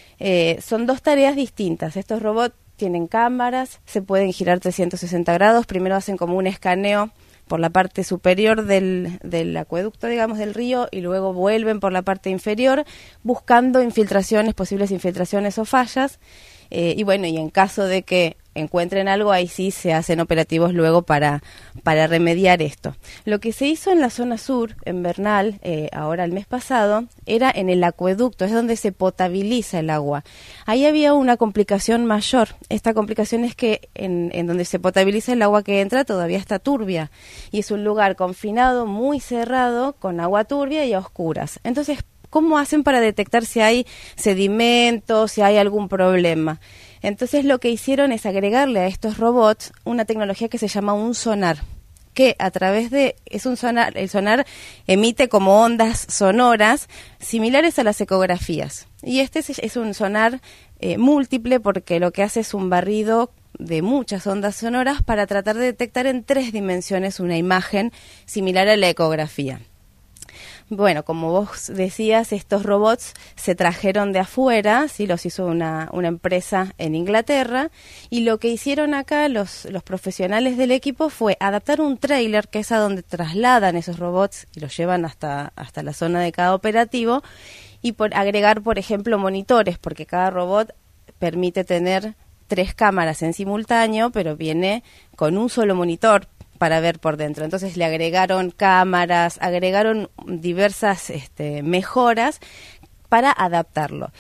[SPEAKER 12] Son dos tareas distintas. Estos robots tienen cámaras, se pueden girar 360 grados, primero hacen como un escaneo por la parte superior del acueducto, digamos, del río, y luego vuelven por la parte inferior buscando infiltraciones, posibles infiltraciones o fallas, y bueno, y en caso de que encuentren algo, ahí sí se hacen operativos luego para remediar esto. Lo que se hizo en la zona sur, en Bernal, ahora el mes pasado, era en el acueducto, es donde se potabiliza el agua. Ahí había una complicación mayor. Esta complicación es que en donde se potabiliza el agua que entra todavía está turbia, y es un lugar confinado, muy cerrado, con agua turbia y a oscuras. Entonces, ¿cómo hacen para detectar si hay sedimentos, si hay algún problema? Entonces lo que hicieron es agregarle a estos robots una tecnología que se llama un sonar, que a través de, es un sonar, el sonar emite como ondas sonoras similares a las ecografías. Y este es un sonar múltiple, porque lo que hace es un barrido de muchas ondas sonoras para tratar de detectar en 3 dimensiones una imagen similar a la ecografía. Bueno, como vos decías, estos robots se trajeron de afuera, ¿sí? Los hizo una empresa en Inglaterra, y lo que hicieron acá los profesionales del equipo fue adaptar un tráiler, que es a donde trasladan esos robots y los llevan hasta la zona de cada operativo, y agregar, por ejemplo, monitores, porque cada robot permite tener 3 cámaras en simultáneo, pero viene con un solo monitor para ver por dentro. Entonces le agregaron cámaras, agregaron diversas mejoras para adaptarlo.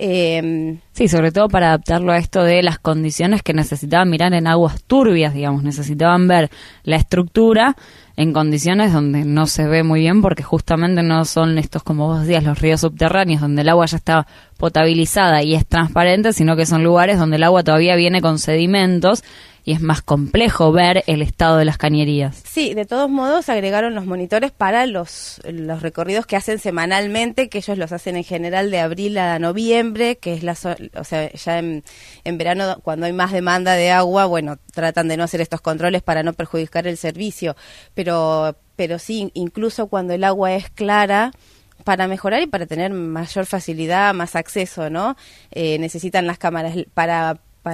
[SPEAKER 4] Sí, sobre todo para adaptarlo a esto de las condiciones que necesitaban mirar en aguas turbias, digamos, necesitaban ver la estructura en condiciones donde no se ve muy bien, porque justamente no son estos, como vos decías, los ríos subterráneos donde el agua ya está potabilizada y es transparente, sino que son lugares donde el agua todavía viene con sedimentos y es más complejo ver el estado de las cañerías.
[SPEAKER 12] Sí, de todos modos agregaron los monitores para los recorridos que hacen semanalmente, que ellos los hacen en general de abril a noviembre, que es o sea, ya en verano, cuando hay más demanda de agua, bueno, tratan de no hacer estos controles para no perjudicar el servicio, pero sí, incluso cuando el agua es clara, para mejorar y para tener mayor facilidad, más acceso, ¿no? Necesitan las cámaras para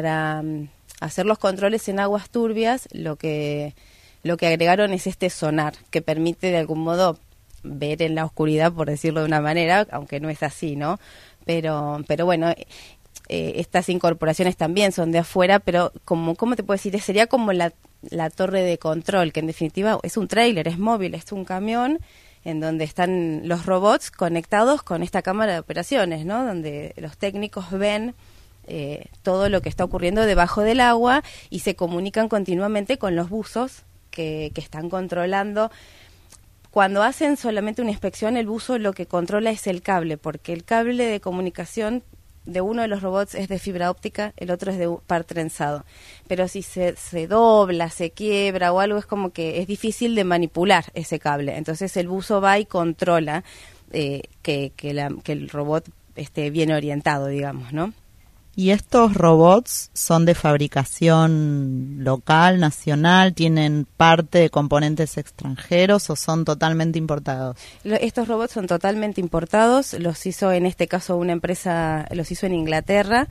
[SPEAKER 12] hacer los controles en aguas turbias. Lo que agregaron es este sonar, que permite de algún modo ver en la oscuridad, por decirlo de una manera, aunque no es así, ¿no? Pero bueno, estas incorporaciones también son de afuera, pero ¿cómo te puedo decir? Sería como la torre de control, que en definitiva es un tráiler, es móvil, es un camión en donde están los robots conectados con esta cámara de operaciones, ¿no? Donde los técnicos ven todo lo que está ocurriendo debajo del agua y se comunican continuamente con los buzos que están controlando. Cuando hacen solamente una inspección, el buzo lo que controla es el cable, porque el cable de comunicación de uno de los robots es de fibra óptica, el otro es de par trenzado. Pero si se dobla, se quiebra o algo, es como que es difícil de manipular ese cable. Entonces el buzo va y controla que el robot esté bien orientado, digamos, ¿no?
[SPEAKER 5] ¿Y estos robots son de fabricación local, nacional? ¿Tienen parte de componentes extranjeros o son totalmente importados?
[SPEAKER 12] Estos robots son totalmente importados. Los hizo en este caso una empresa, los hizo en Inglaterra.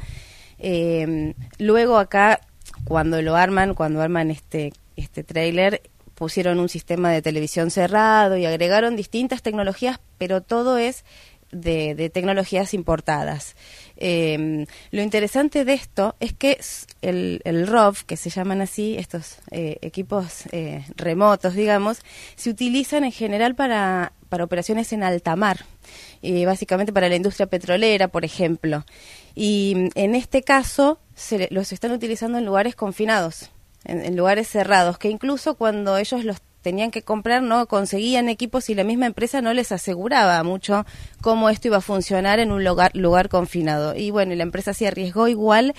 [SPEAKER 12] Luego acá, cuando arman este tráiler, pusieron un sistema de televisión cerrado y agregaron distintas tecnologías, pero todo es de tecnologías importadas. Lo interesante de esto es que el ROV, que se llaman así, estos equipos remotos, digamos, se utilizan en general para operaciones en alta mar, básicamente para la industria petrolera, por ejemplo. Y en este caso los están utilizando en lugares confinados, en lugares cerrados, que incluso cuando ellos tenían que comprar, no conseguían equipos y la misma empresa no les aseguraba mucho cómo esto iba a funcionar en un lugar confinado. Y bueno, y la empresa se arriesgó igual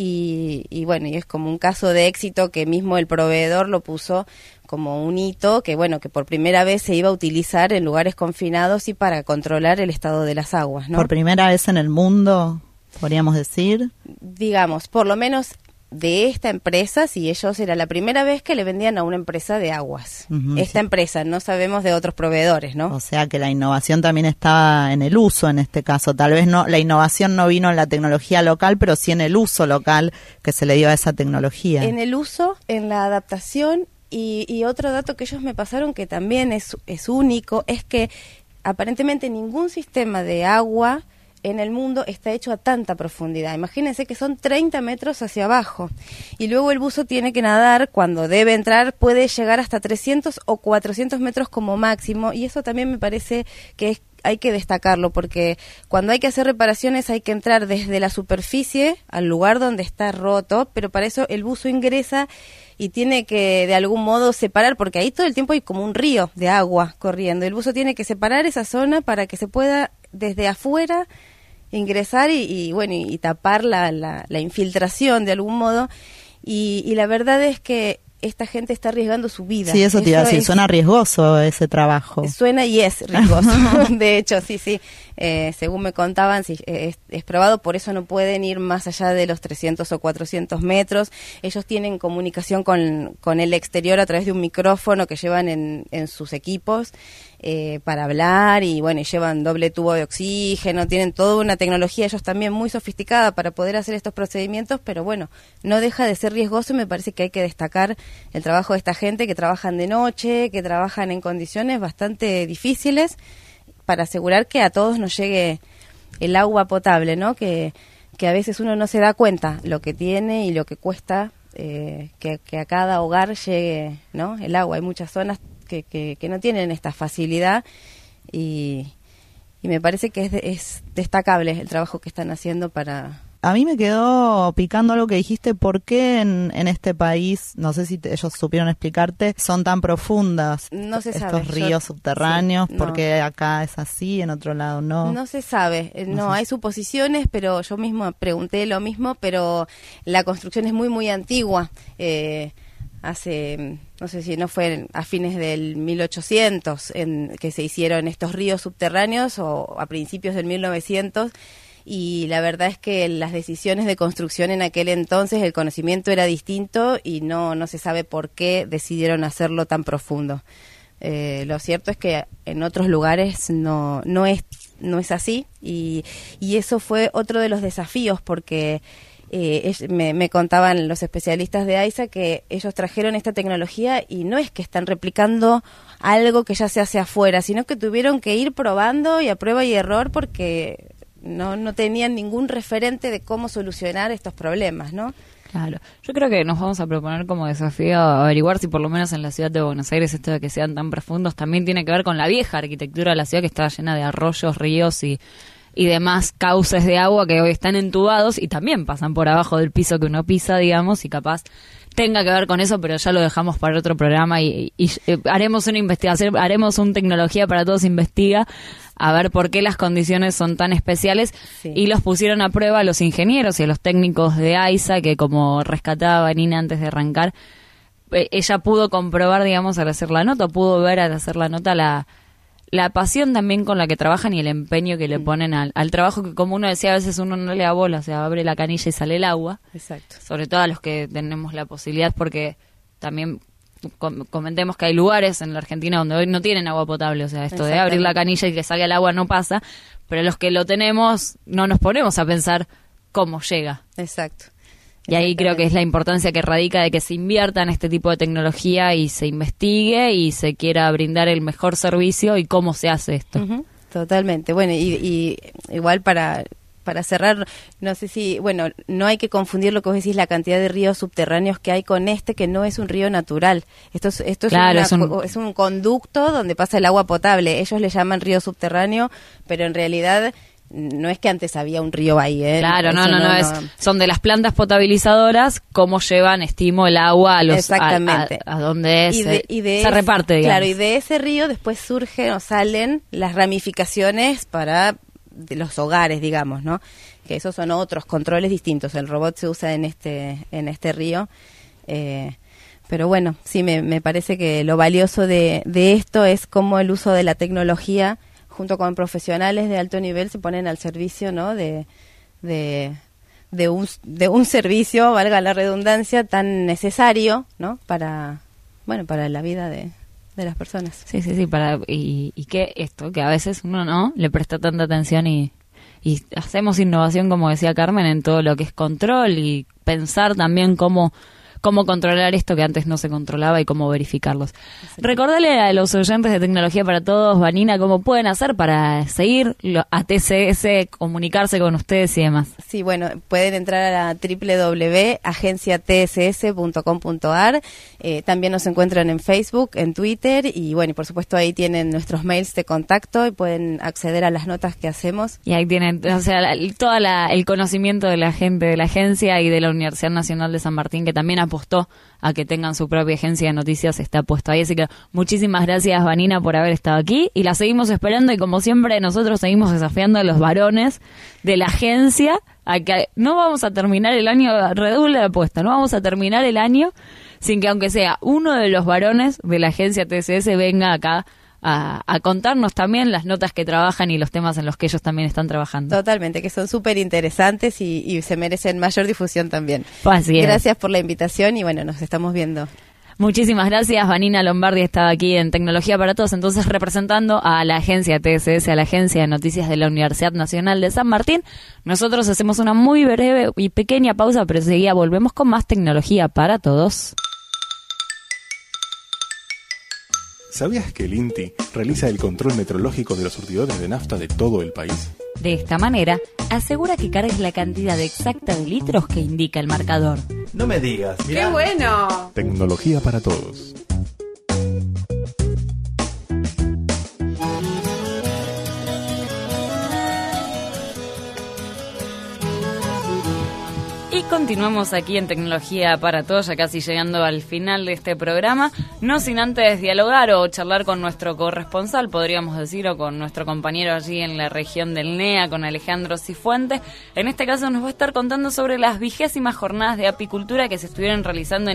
[SPEAKER 12] y bueno, y es como un caso de éxito que mismo el proveedor lo puso como un hito que bueno, que por primera vez se iba a utilizar en lugares confinados y para controlar el estado de las aguas, ¿no?
[SPEAKER 5] Por primera vez en el mundo, podríamos decir.
[SPEAKER 12] Digamos, por lo menos de esta empresa, si ellos era la primera vez que le vendían a una empresa de aguas. Esta empresa, no sabemos de otros proveedores, ¿no?
[SPEAKER 5] O sea que la innovación también estaba en el uso en este caso. Tal vez no, la innovación no vino en la tecnología local, pero sí en el uso local que se le dio a esa tecnología.
[SPEAKER 12] En el uso, en la adaptación y otro dato que ellos me pasaron que también es único, es que aparentemente ningún sistema de agua en el mundo está hecho a tanta profundidad. Imagínense que son 30 metros hacia abajo y luego el buzo tiene que nadar, cuando debe entrar puede llegar hasta 300 o 400 metros como máximo, y eso también me parece que hay que destacarlo, porque cuando hay que hacer reparaciones hay que entrar desde la superficie al lugar donde está roto, pero para eso el buzo ingresa y tiene que de algún modo separar, porque ahí todo el tiempo hay como un río de agua corriendo. El buzo tiene que separar esa zona para que se pueda desde afuera ingresar y bueno, y tapar la infiltración de algún modo, y la verdad es que esta gente está arriesgando su vida.
[SPEAKER 5] Sí, eso te iba a decir, suena riesgoso ese trabajo.
[SPEAKER 12] Suena y es riesgoso, de hecho, sí. Según me contaban, sí, es probado, por eso no pueden ir más allá de los 300 o 400 metros. Ellos tienen comunicación con el exterior a través de un micrófono que llevan en sus equipos para hablar, y bueno, y llevan doble tubo de oxígeno, tienen toda una tecnología ellos también muy sofisticada para poder hacer estos procedimientos, pero bueno, no deja de ser riesgoso, y me parece que hay que destacar el trabajo de esta gente que trabajan de noche, que trabajan en condiciones bastante difíciles para asegurar que a todos nos llegue el agua potable, ¿no? Que a veces uno no se da cuenta lo que tiene y lo que cuesta que a cada hogar llegue, ¿no? El agua. Hay muchas zonas que no tienen esta facilidad y me parece que es destacable el trabajo que están haciendo para...
[SPEAKER 5] A mí me quedó picando algo que dijiste, ¿por qué en este país, no sé si ellos supieron explicarte, son tan profundas
[SPEAKER 12] no se sabe.
[SPEAKER 5] Estos ríos subterráneos?
[SPEAKER 12] Sí,
[SPEAKER 5] ¿Por qué acá es así, en otro lado no?
[SPEAKER 12] No se sabe, hay suposiciones, pero yo mismo pregunté lo mismo, pero la construcción es muy, muy antigua. Hace, no sé si no fue a fines del 1800 que se hicieron estos ríos subterráneos, o a principios del 1900, y la verdad es que las decisiones de construcción en aquel entonces, el conocimiento era distinto y no se sabe por qué decidieron hacerlo tan profundo. Lo cierto es que en otros lugares no es así, y eso fue otro de los desafíos, porque me contaban los especialistas de AISA que ellos trajeron esta tecnología y no es que están replicando algo que ya se hace afuera, sino que tuvieron que ir probando y a prueba y error, porque no tenían ningún referente de cómo solucionar estos problemas, ¿no?
[SPEAKER 4] Claro. Yo creo que nos vamos a proponer como desafío averiguar si por lo menos en la ciudad de Buenos Aires esto de que sean tan profundos también tiene que ver con la vieja arquitectura de la ciudad, que está llena de arroyos, ríos y demás cauces de agua que hoy están entubados y también pasan por abajo del piso que uno pisa, digamos, y capaz tenga que ver con eso, pero ya lo dejamos para otro programa y haremos una investigación, haremos un Tecnología para Todos Investiga, a ver por qué las condiciones son tan especiales, sí. Y los pusieron a prueba a los ingenieros y a los técnicos de AISA, que como rescataba Vanina antes de arrancar, ella pudo comprobar, digamos, al hacer la nota, pudo ver al hacer la nota la pasión también con la que trabajan y el empeño que le ponen al trabajo, que como uno decía, a veces uno no le da bola, o sea, abre la canilla y sale el agua.
[SPEAKER 12] Exacto.
[SPEAKER 4] Sobre todo a los que tenemos la posibilidad, porque también comentemos que hay lugares en la Argentina donde hoy no tienen agua potable, o sea, esto de abrir la canilla y que salga el agua no pasa, pero los que lo tenemos no nos ponemos a pensar cómo llega.
[SPEAKER 12] Exacto.
[SPEAKER 4] Y ahí creo que es la importancia que radica de que se invierta en este tipo de tecnología y se investigue y se quiera brindar el mejor servicio y cómo se hace esto.
[SPEAKER 12] Uh-huh. Totalmente. Bueno, y igual para cerrar, no sé si, bueno, no hay que confundir lo que vos decís, la cantidad de ríos subterráneos que hay con que no es un río natural. Esto
[SPEAKER 4] claro,
[SPEAKER 12] es un conducto donde pasa el agua potable. Ellos le llaman río subterráneo, pero en realidad no es que antes había un río ahí, ¿eh?
[SPEAKER 4] Claro,
[SPEAKER 12] Eso
[SPEAKER 4] no. Son de las plantas potabilizadoras, cómo llevan, estimo, el agua a los
[SPEAKER 12] exactamente.
[SPEAKER 4] A donde
[SPEAKER 12] se
[SPEAKER 4] reparte, digamos.
[SPEAKER 12] Claro, y de ese río después surgen o salen las ramificaciones para de los hogares, digamos, ¿no? Que esos son otros controles distintos. El robot se usa en este río. Pero bueno, sí, me parece que lo valioso de esto es cómo el uso de la tecnología junto con profesionales de alto nivel se ponen al servicio, ¿no? de un servicio, valga la redundancia, tan necesario, ¿no? Para la vida de las personas.
[SPEAKER 4] Sí, y que esto, que a veces uno no le presta tanta atención y hacemos innovación, como decía Carmen, en todo lo que es control y pensar también cómo controlar esto que antes no se controlaba y cómo verificarlos. Recordarle a los oyentes de Tecnología para Todos, Vanina, cómo pueden hacer para seguir a TCS, comunicarse con ustedes y demás.
[SPEAKER 12] Sí, bueno, pueden entrar a la www.agenciatss.com.ar. También nos encuentran en Facebook, en Twitter y bueno, y por supuesto ahí tienen nuestros mails de contacto y pueden acceder a las notas que hacemos.
[SPEAKER 4] Y ahí tienen, o sea, todo el conocimiento de la gente de la agencia y de la Universidad Nacional de San Martín, que también apostó a que tengan su propia agencia de noticias, está puesto ahí. Así que muchísimas gracias, Vanina, por haber estado aquí y la seguimos esperando y como siempre nosotros seguimos desafiando a los varones de la agencia a que no vamos a terminar el año, redoble la apuesta, no vamos a terminar el año sin que aunque sea uno de los varones de la agencia TCS venga acá a contarnos también las notas que trabajan y los temas en los que ellos también están trabajando.
[SPEAKER 12] Totalmente, que son súper interesantes y se merecen mayor difusión también.
[SPEAKER 4] Así es.
[SPEAKER 12] Gracias por la invitación y bueno, nos estamos viendo.
[SPEAKER 4] Muchísimas gracias. Vanina Lombardi estaba aquí en Tecnología para Todos, entonces representando a la agencia TSS, a la agencia de noticias de la Universidad Nacional de San Martín. Nosotros hacemos una muy breve y pequeña pausa, pero enseguida volvemos con más Tecnología para Todos.
[SPEAKER 3] ¿Sabías que el INTI realiza el control metrológico de los surtidores de nafta de todo el país?
[SPEAKER 4] De esta manera, asegura que cargues la cantidad exacta de litros que indica el marcador.
[SPEAKER 13] No me digas.
[SPEAKER 14] Mirá. ¡Qué bueno!
[SPEAKER 3] Tecnología para Todos.
[SPEAKER 4] Y continuamos aquí en Tecnología para Todos, ya casi llegando al final de este programa, no sin antes dialogar o charlar con nuestro corresponsal, podríamos decir, o con nuestro compañero allí en la región del NEA, con Alejandro Cifuentes. En este caso nos va a estar contando sobre las 20ª jornadas de apicultura que se estuvieron realizando en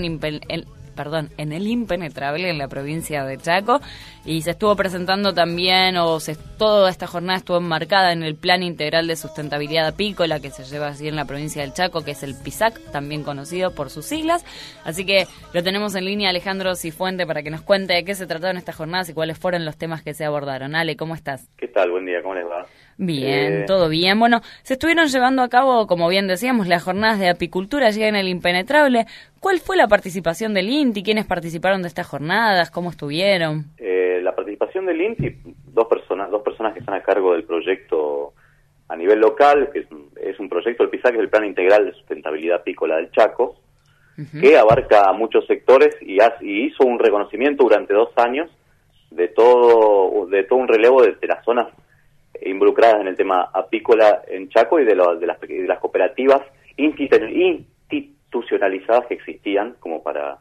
[SPEAKER 4] el Impenetrable, en la provincia de Chaco, y se estuvo presentando también, toda esta jornada estuvo enmarcada en el Plan Integral de Sustentabilidad Apícola que se lleva así en la provincia del Chaco, que es el PISAC, también conocido por sus siglas. Así que lo tenemos en línea Alejandro Cifuente para que nos cuente de qué se trataron estas jornadas y cuáles fueron los temas que se abordaron. Ale, ¿cómo estás?
[SPEAKER 15] ¿Qué tal? Buen día, ¿cómo les va?
[SPEAKER 4] Bien, todo bien. Bueno, se estuvieron llevando a cabo, como bien decíamos, las jornadas de apicultura allí en el Impenetrable. ¿Cuál fue la participación del INTI? ¿Quiénes participaron de estas jornadas? ¿Cómo estuvieron?
[SPEAKER 15] La participación del INTI, dos personas que están a cargo del proyecto a nivel local, que es un proyecto, el PISAC, que es el Plan Integral de Sustentabilidad Apícola del Chaco, que abarca muchos sectores y hizo un reconocimiento durante 2 años de todo un relevo de las zonas involucradas en el tema apícola en Chaco y de las cooperativas institucionalizadas que existían como para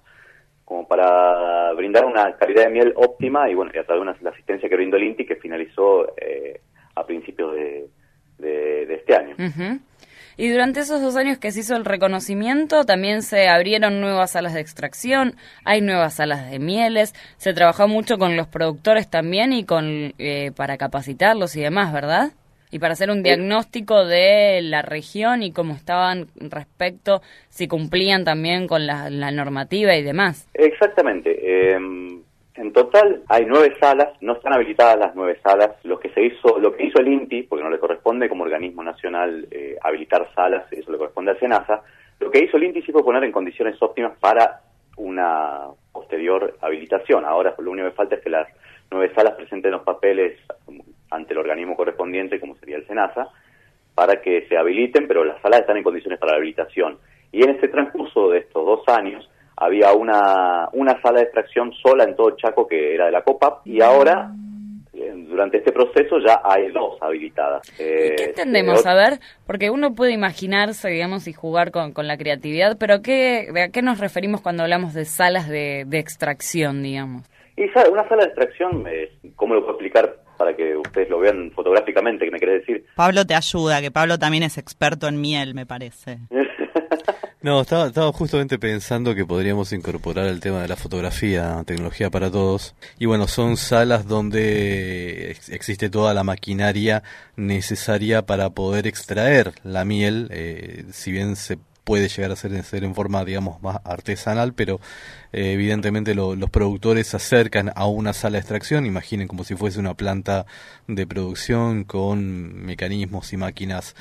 [SPEAKER 15] brindar una calidad de miel óptima y bueno, y a través de la asistencia que brindó el INTI, que finalizó a principios de este año.
[SPEAKER 4] Y durante esos 2 años que se hizo el reconocimiento, también se abrieron nuevas salas de extracción, hay nuevas salas de mieles, se trabajó mucho con los productores también y para capacitarlos y demás, ¿verdad? Y para hacer un diagnóstico de la región y cómo estaban respecto, si cumplían también con la normativa y demás.
[SPEAKER 15] Exactamente. En total hay 9 salas, no están habilitadas las 9 salas. Lo que hizo el INTI, porque no le corresponde como organismo nacional habilitar salas, eso le corresponde al SENASA. Lo que hizo el INTI sí fue poner en condiciones óptimas para una posterior habilitación. Ahora lo único que falta es que las 9 salas presenten los papeles ante el organismo correspondiente, como sería el SENASA, para que se habiliten, pero las salas están en condiciones para la habilitación. Y en este transcurso de estos 2 años, había una sala de extracción sola en todo Chaco que era de la COPAP, y ahora, durante este proceso ya hay 2 habilitadas.
[SPEAKER 4] ¿Qué entendemos? A ver, porque uno puede imaginarse, digamos, y jugar con la creatividad, pero ¿a qué nos referimos cuando hablamos de salas de extracción, digamos?
[SPEAKER 15] Y una sala de extracción, ¿cómo lo puedo explicar para que ustedes lo vean fotográficamente? ¿Qué me querés decir?
[SPEAKER 5] Pablo te ayuda, que Pablo también es experto en miel, me parece.
[SPEAKER 6] No, estaba justamente pensando que podríamos incorporar el tema de la fotografía, tecnología para todos. Y bueno, son salas donde existe toda la maquinaria necesaria para poder extraer la miel, si bien se puede llegar a ser en forma, digamos, más artesanal, pero evidentemente los productores se acercan a una sala de extracción, imaginen como si fuese una planta de producción con mecanismos y máquinas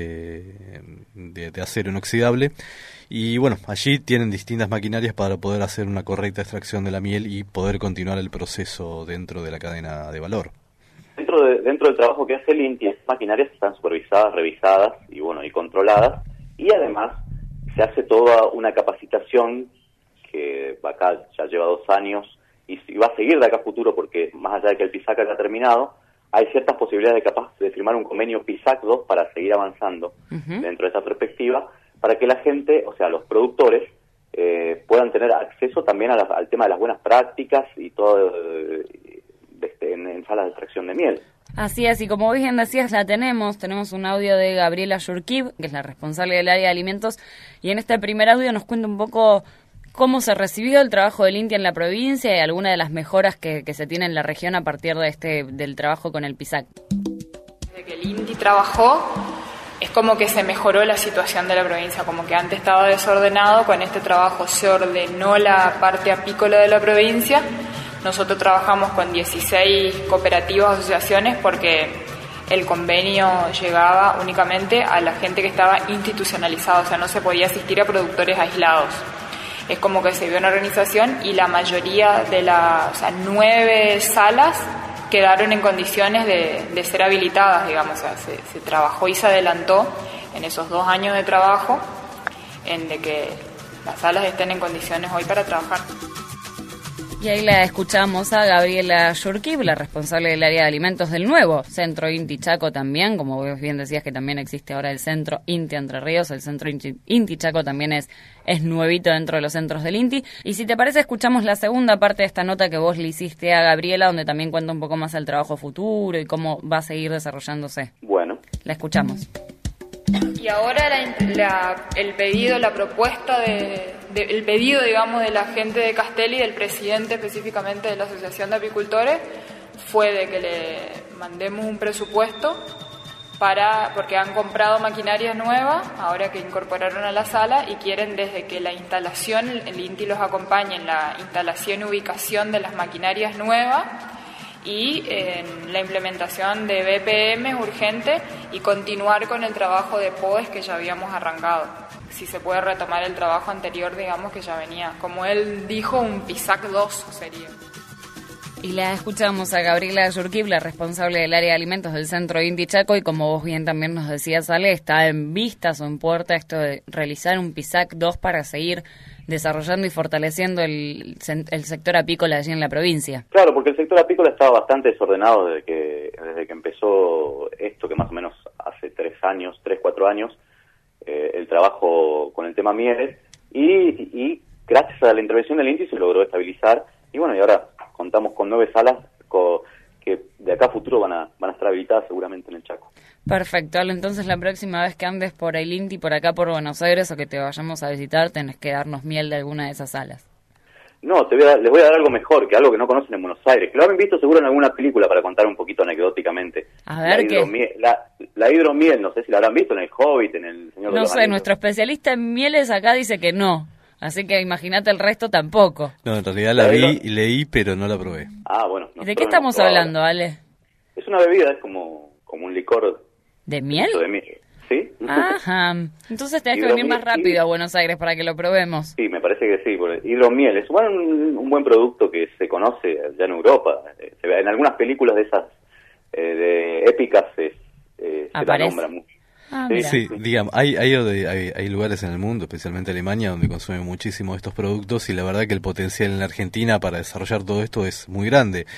[SPEAKER 6] de acero inoxidable, y bueno, allí tienen distintas maquinarias para poder hacer una correcta extracción de la miel y poder continuar el proceso dentro de la cadena de valor.
[SPEAKER 15] Dentro del trabajo que hace el INTI, estas maquinarias están supervisadas, revisadas y controladas, y además se hace toda una capacitación que acá ya lleva 2 años y va a seguir de acá a futuro, porque más allá de que el PISAC haya terminado, hay ciertas posibilidades de firmar un convenio PISAC 2 para seguir avanzando dentro de esta perspectiva, para que la gente, o sea, los productores, puedan tener acceso también al tema de las buenas prácticas y todo en salas de extracción de miel.
[SPEAKER 4] Así es, y como bien decías, tenemos un audio de Gabriela Yurkib, que es la responsable del área de alimentos, y en este primer audio nos cuenta un poco cómo se recibió el trabajo del INTI en la provincia y algunas de las mejoras que se tiene en la región a partir del trabajo con el PISAC.
[SPEAKER 13] Desde que el INTI trabajó, es como que se mejoró la situación de la provincia, como que antes estaba desordenado, con este trabajo se ordenó la parte apícola de la provincia. Nosotros trabajamos con 16 cooperativas, asociaciones, porque el convenio llegaba únicamente a la gente que estaba institucionalizada, o sea, no se podía asistir a productores aislados. Es como que se vio una organización y la mayoría de 9 salas quedaron en condiciones de ser habilitadas, digamos, o sea, se trabajó y se adelantó en esos 2 años de trabajo en de que las salas estén en condiciones hoy para trabajar.
[SPEAKER 4] Y ahí la escuchamos a Gabriela Yurkib, la responsable del área de alimentos del nuevo Centro INTI Chaco también, como vos bien decías que también existe ahora el Centro INTI Entre Ríos, el Centro INTI Chaco también es nuevito dentro de los centros del INTI. Y si te parece, escuchamos la segunda parte de esta nota que vos le hiciste a Gabriela, donde también cuenta un poco más el trabajo futuro y cómo va a seguir desarrollándose.
[SPEAKER 15] Bueno.
[SPEAKER 4] La escuchamos.
[SPEAKER 13] Y ahora el pedido, la propuesta el pedido, digamos, de la gente de Castelli, del presidente específicamente de la Asociación de Apicultores, fue de que le mandemos un presupuesto porque han comprado maquinarias nuevas, ahora que incorporaron a la sala, y quieren desde que la instalación, el INTI los acompañe en la instalación y ubicación de las maquinarias nuevas, y en la implementación de BPM urgente y continuar con el trabajo de POES que ya habíamos arrancado. Si se puede retomar el trabajo anterior, digamos, que ya venía. Como él dijo, un PISAC 2 sería.
[SPEAKER 4] Y la escuchamos a Gabriela Yurkib, la responsable del área de alimentos del Centro INTI Chaco, y como vos bien también nos decías, Ale, está en vistas o en puerta esto de realizar un PISAC 2 para seguir desarrollando y fortaleciendo el sector apícola allí en la provincia.
[SPEAKER 15] Claro, porque el sector apícola estaba bastante desordenado desde que empezó esto, que más o menos hace 4 años, el trabajo con el tema mieles, y gracias a la intervención del INTI se logró estabilizar, y bueno, y ahora contamos con 9 salas que de acá a futuro van a estar habilitadas seguramente en el Chaco.
[SPEAKER 4] Perfecto, Ale, entonces la próxima vez que andes por el INTI, por acá por Buenos Aires, o que te vayamos a visitar, tenés que darnos miel de alguna de esas salas.
[SPEAKER 15] No, les voy a dar algo mejor, que algo que no conocen en Buenos Aires, que lo han visto seguro en alguna película, para contar un poquito anecdóticamente.
[SPEAKER 4] A ver,
[SPEAKER 15] la hidromiel, no sé si la habrán visto en El Hobbit, en El Señor de los Anillos.
[SPEAKER 4] No sé, nuestro especialista en mieles acá dice que no. Así que imagínate el resto tampoco.
[SPEAKER 6] No, en realidad la vi y leí, pero no la probé.
[SPEAKER 15] Ah, bueno.
[SPEAKER 4] ¿De qué estamos hablando, Ale?
[SPEAKER 15] Es una bebida, es como un licor.
[SPEAKER 4] ¿De miel?
[SPEAKER 15] De miel, ¿sí?
[SPEAKER 4] Ajá. Entonces tenés que venir más rápido a Buenos Aires para que lo probemos.
[SPEAKER 15] Sí, me parece que sí. Hidromiel es un buen producto que se conoce ya en Europa. En algunas películas de esas de épicas se la nombra mucho.
[SPEAKER 6] Sí, digamos, hay lugares en el mundo, especialmente Alemania, donde consumen muchísimo estos productos, y la verdad que el potencial en la Argentina para desarrollar todo esto es muy grande.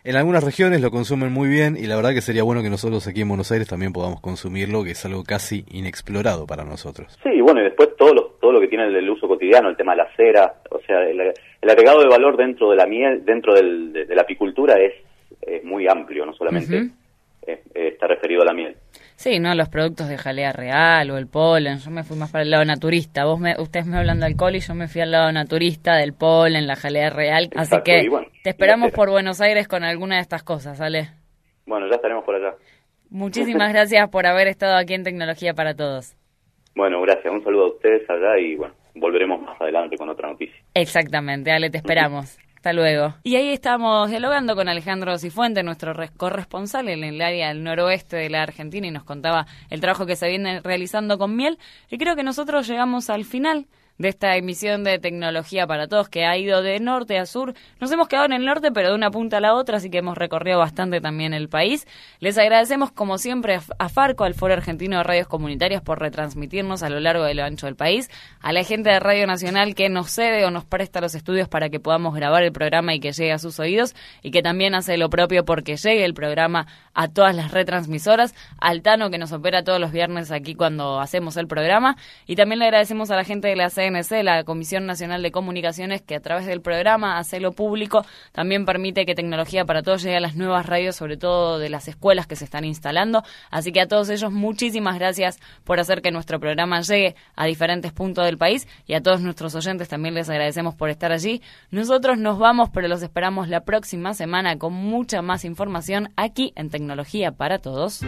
[SPEAKER 6] En algunas regiones lo consumen muy bien y la verdad que sería bueno que nosotros aquí en Buenos Aires también podamos consumirlo, que es algo casi inexplorado para nosotros.
[SPEAKER 15] Sí, bueno, y después todo lo que tiene el uso cotidiano, el tema de la cera, o sea, el agregado de valor dentro de la miel, dentro de la apicultura es muy amplio, no solamente está referido a la miel.
[SPEAKER 4] Sí, no, los productos de jalea real o el polen, yo me fui más para el lado naturista. Ustedes me hablan de alcohol y yo me fui al lado naturista, del polen, la jalea real.
[SPEAKER 15] Exacto,
[SPEAKER 4] así que
[SPEAKER 15] bueno,
[SPEAKER 4] te esperamos por Buenos Aires con alguna de estas cosas, ¿vale?
[SPEAKER 15] Bueno, ya estaremos por allá.
[SPEAKER 4] Muchísimas gracias por haber estado aquí en Tecnología para Todos.
[SPEAKER 15] Bueno, gracias. Un saludo a ustedes allá y bueno, volveremos más adelante con otra noticia.
[SPEAKER 4] Exactamente, Ale, te esperamos. Hasta luego. Y ahí estamos dialogando con Alejandro Cifuentes, nuestro corresponsal en el área del noroeste de la Argentina, y nos contaba el trabajo que se viene realizando con miel. Y creo que nosotros llegamos al final de esta emisión de Tecnología para Todos, que ha ido de norte a sur. Nos hemos quedado en el norte, pero de una punta a la otra, así que hemos recorrido bastante también el país. Les agradecemos, como siempre, a Farco, al Foro Argentino de Radios Comunitarias, por retransmitirnos a lo largo y lo ancho del país, a la gente de Radio Nacional que nos cede o nos presta los estudios para que podamos grabar el programa y que llegue a sus oídos, y que también hace lo propio porque llegue el programa a todas las retransmisoras, al Tano, que nos opera todos los viernes aquí cuando hacemos el programa, y también le agradecemos a la gente de la CNC, la Comisión Nacional de Comunicaciones, que a través del programa Hacelo Público también permite que Tecnología para Todos llegue a las nuevas radios, sobre todo de las escuelas que se están instalando. Así que a todos ellos muchísimas gracias por hacer que nuestro programa llegue a diferentes puntos del país, y a todos nuestros oyentes también les agradecemos por estar allí. Nosotros nos vamos, pero los esperamos la próxima semana con mucha más información aquí en Tecnología para Todos.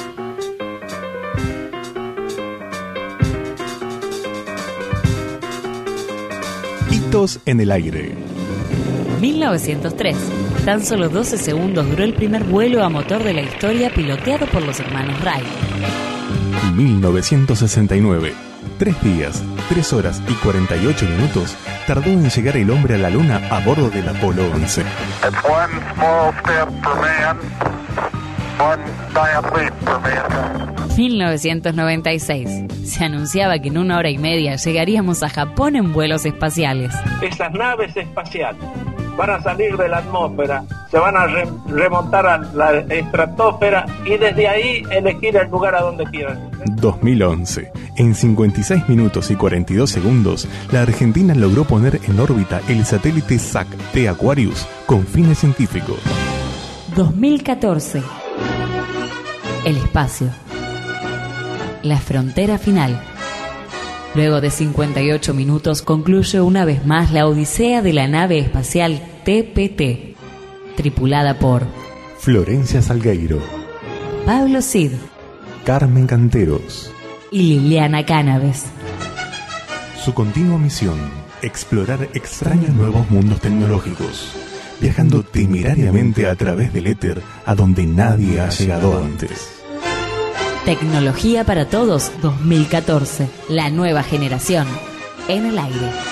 [SPEAKER 3] Hitos en el aire.
[SPEAKER 4] 1903. Tan solo 12 segundos duró el primer vuelo a motor de la historia piloteado por los hermanos Wright.
[SPEAKER 3] 1969. 3 días, 3 horas y 48 minutos tardó en llegar el hombre a la luna a bordo del Apolo 11.
[SPEAKER 4] 1996. Se anunciaba que en 1 hora y media llegaríamos a Japón en vuelos espaciales.
[SPEAKER 14] Esas naves espaciales van a salir de la atmósfera, se van a remontar a la estratosfera y desde ahí elegir el lugar a donde quieran.
[SPEAKER 3] 2011. En 56 minutos y 42 segundos, la Argentina logró poner en órbita el satélite SAC-T Aquarius con fines científicos.
[SPEAKER 4] 2014. El espacio. La frontera final. Luego de 58 minutos concluye una vez más la odisea de la nave espacial TPT, tripulada por
[SPEAKER 3] Florencia Salgueiro,
[SPEAKER 4] Pablo Cid,
[SPEAKER 3] Carmen Canteros
[SPEAKER 4] y Liliana Cánaves.
[SPEAKER 3] Su continua misión, explorar extraños nuevos mundos tecnológicos, viajando temerariamente a través del éter a donde nadie ha llegado antes.
[SPEAKER 4] Tecnología para Todos 2014, la nueva generación en el aire.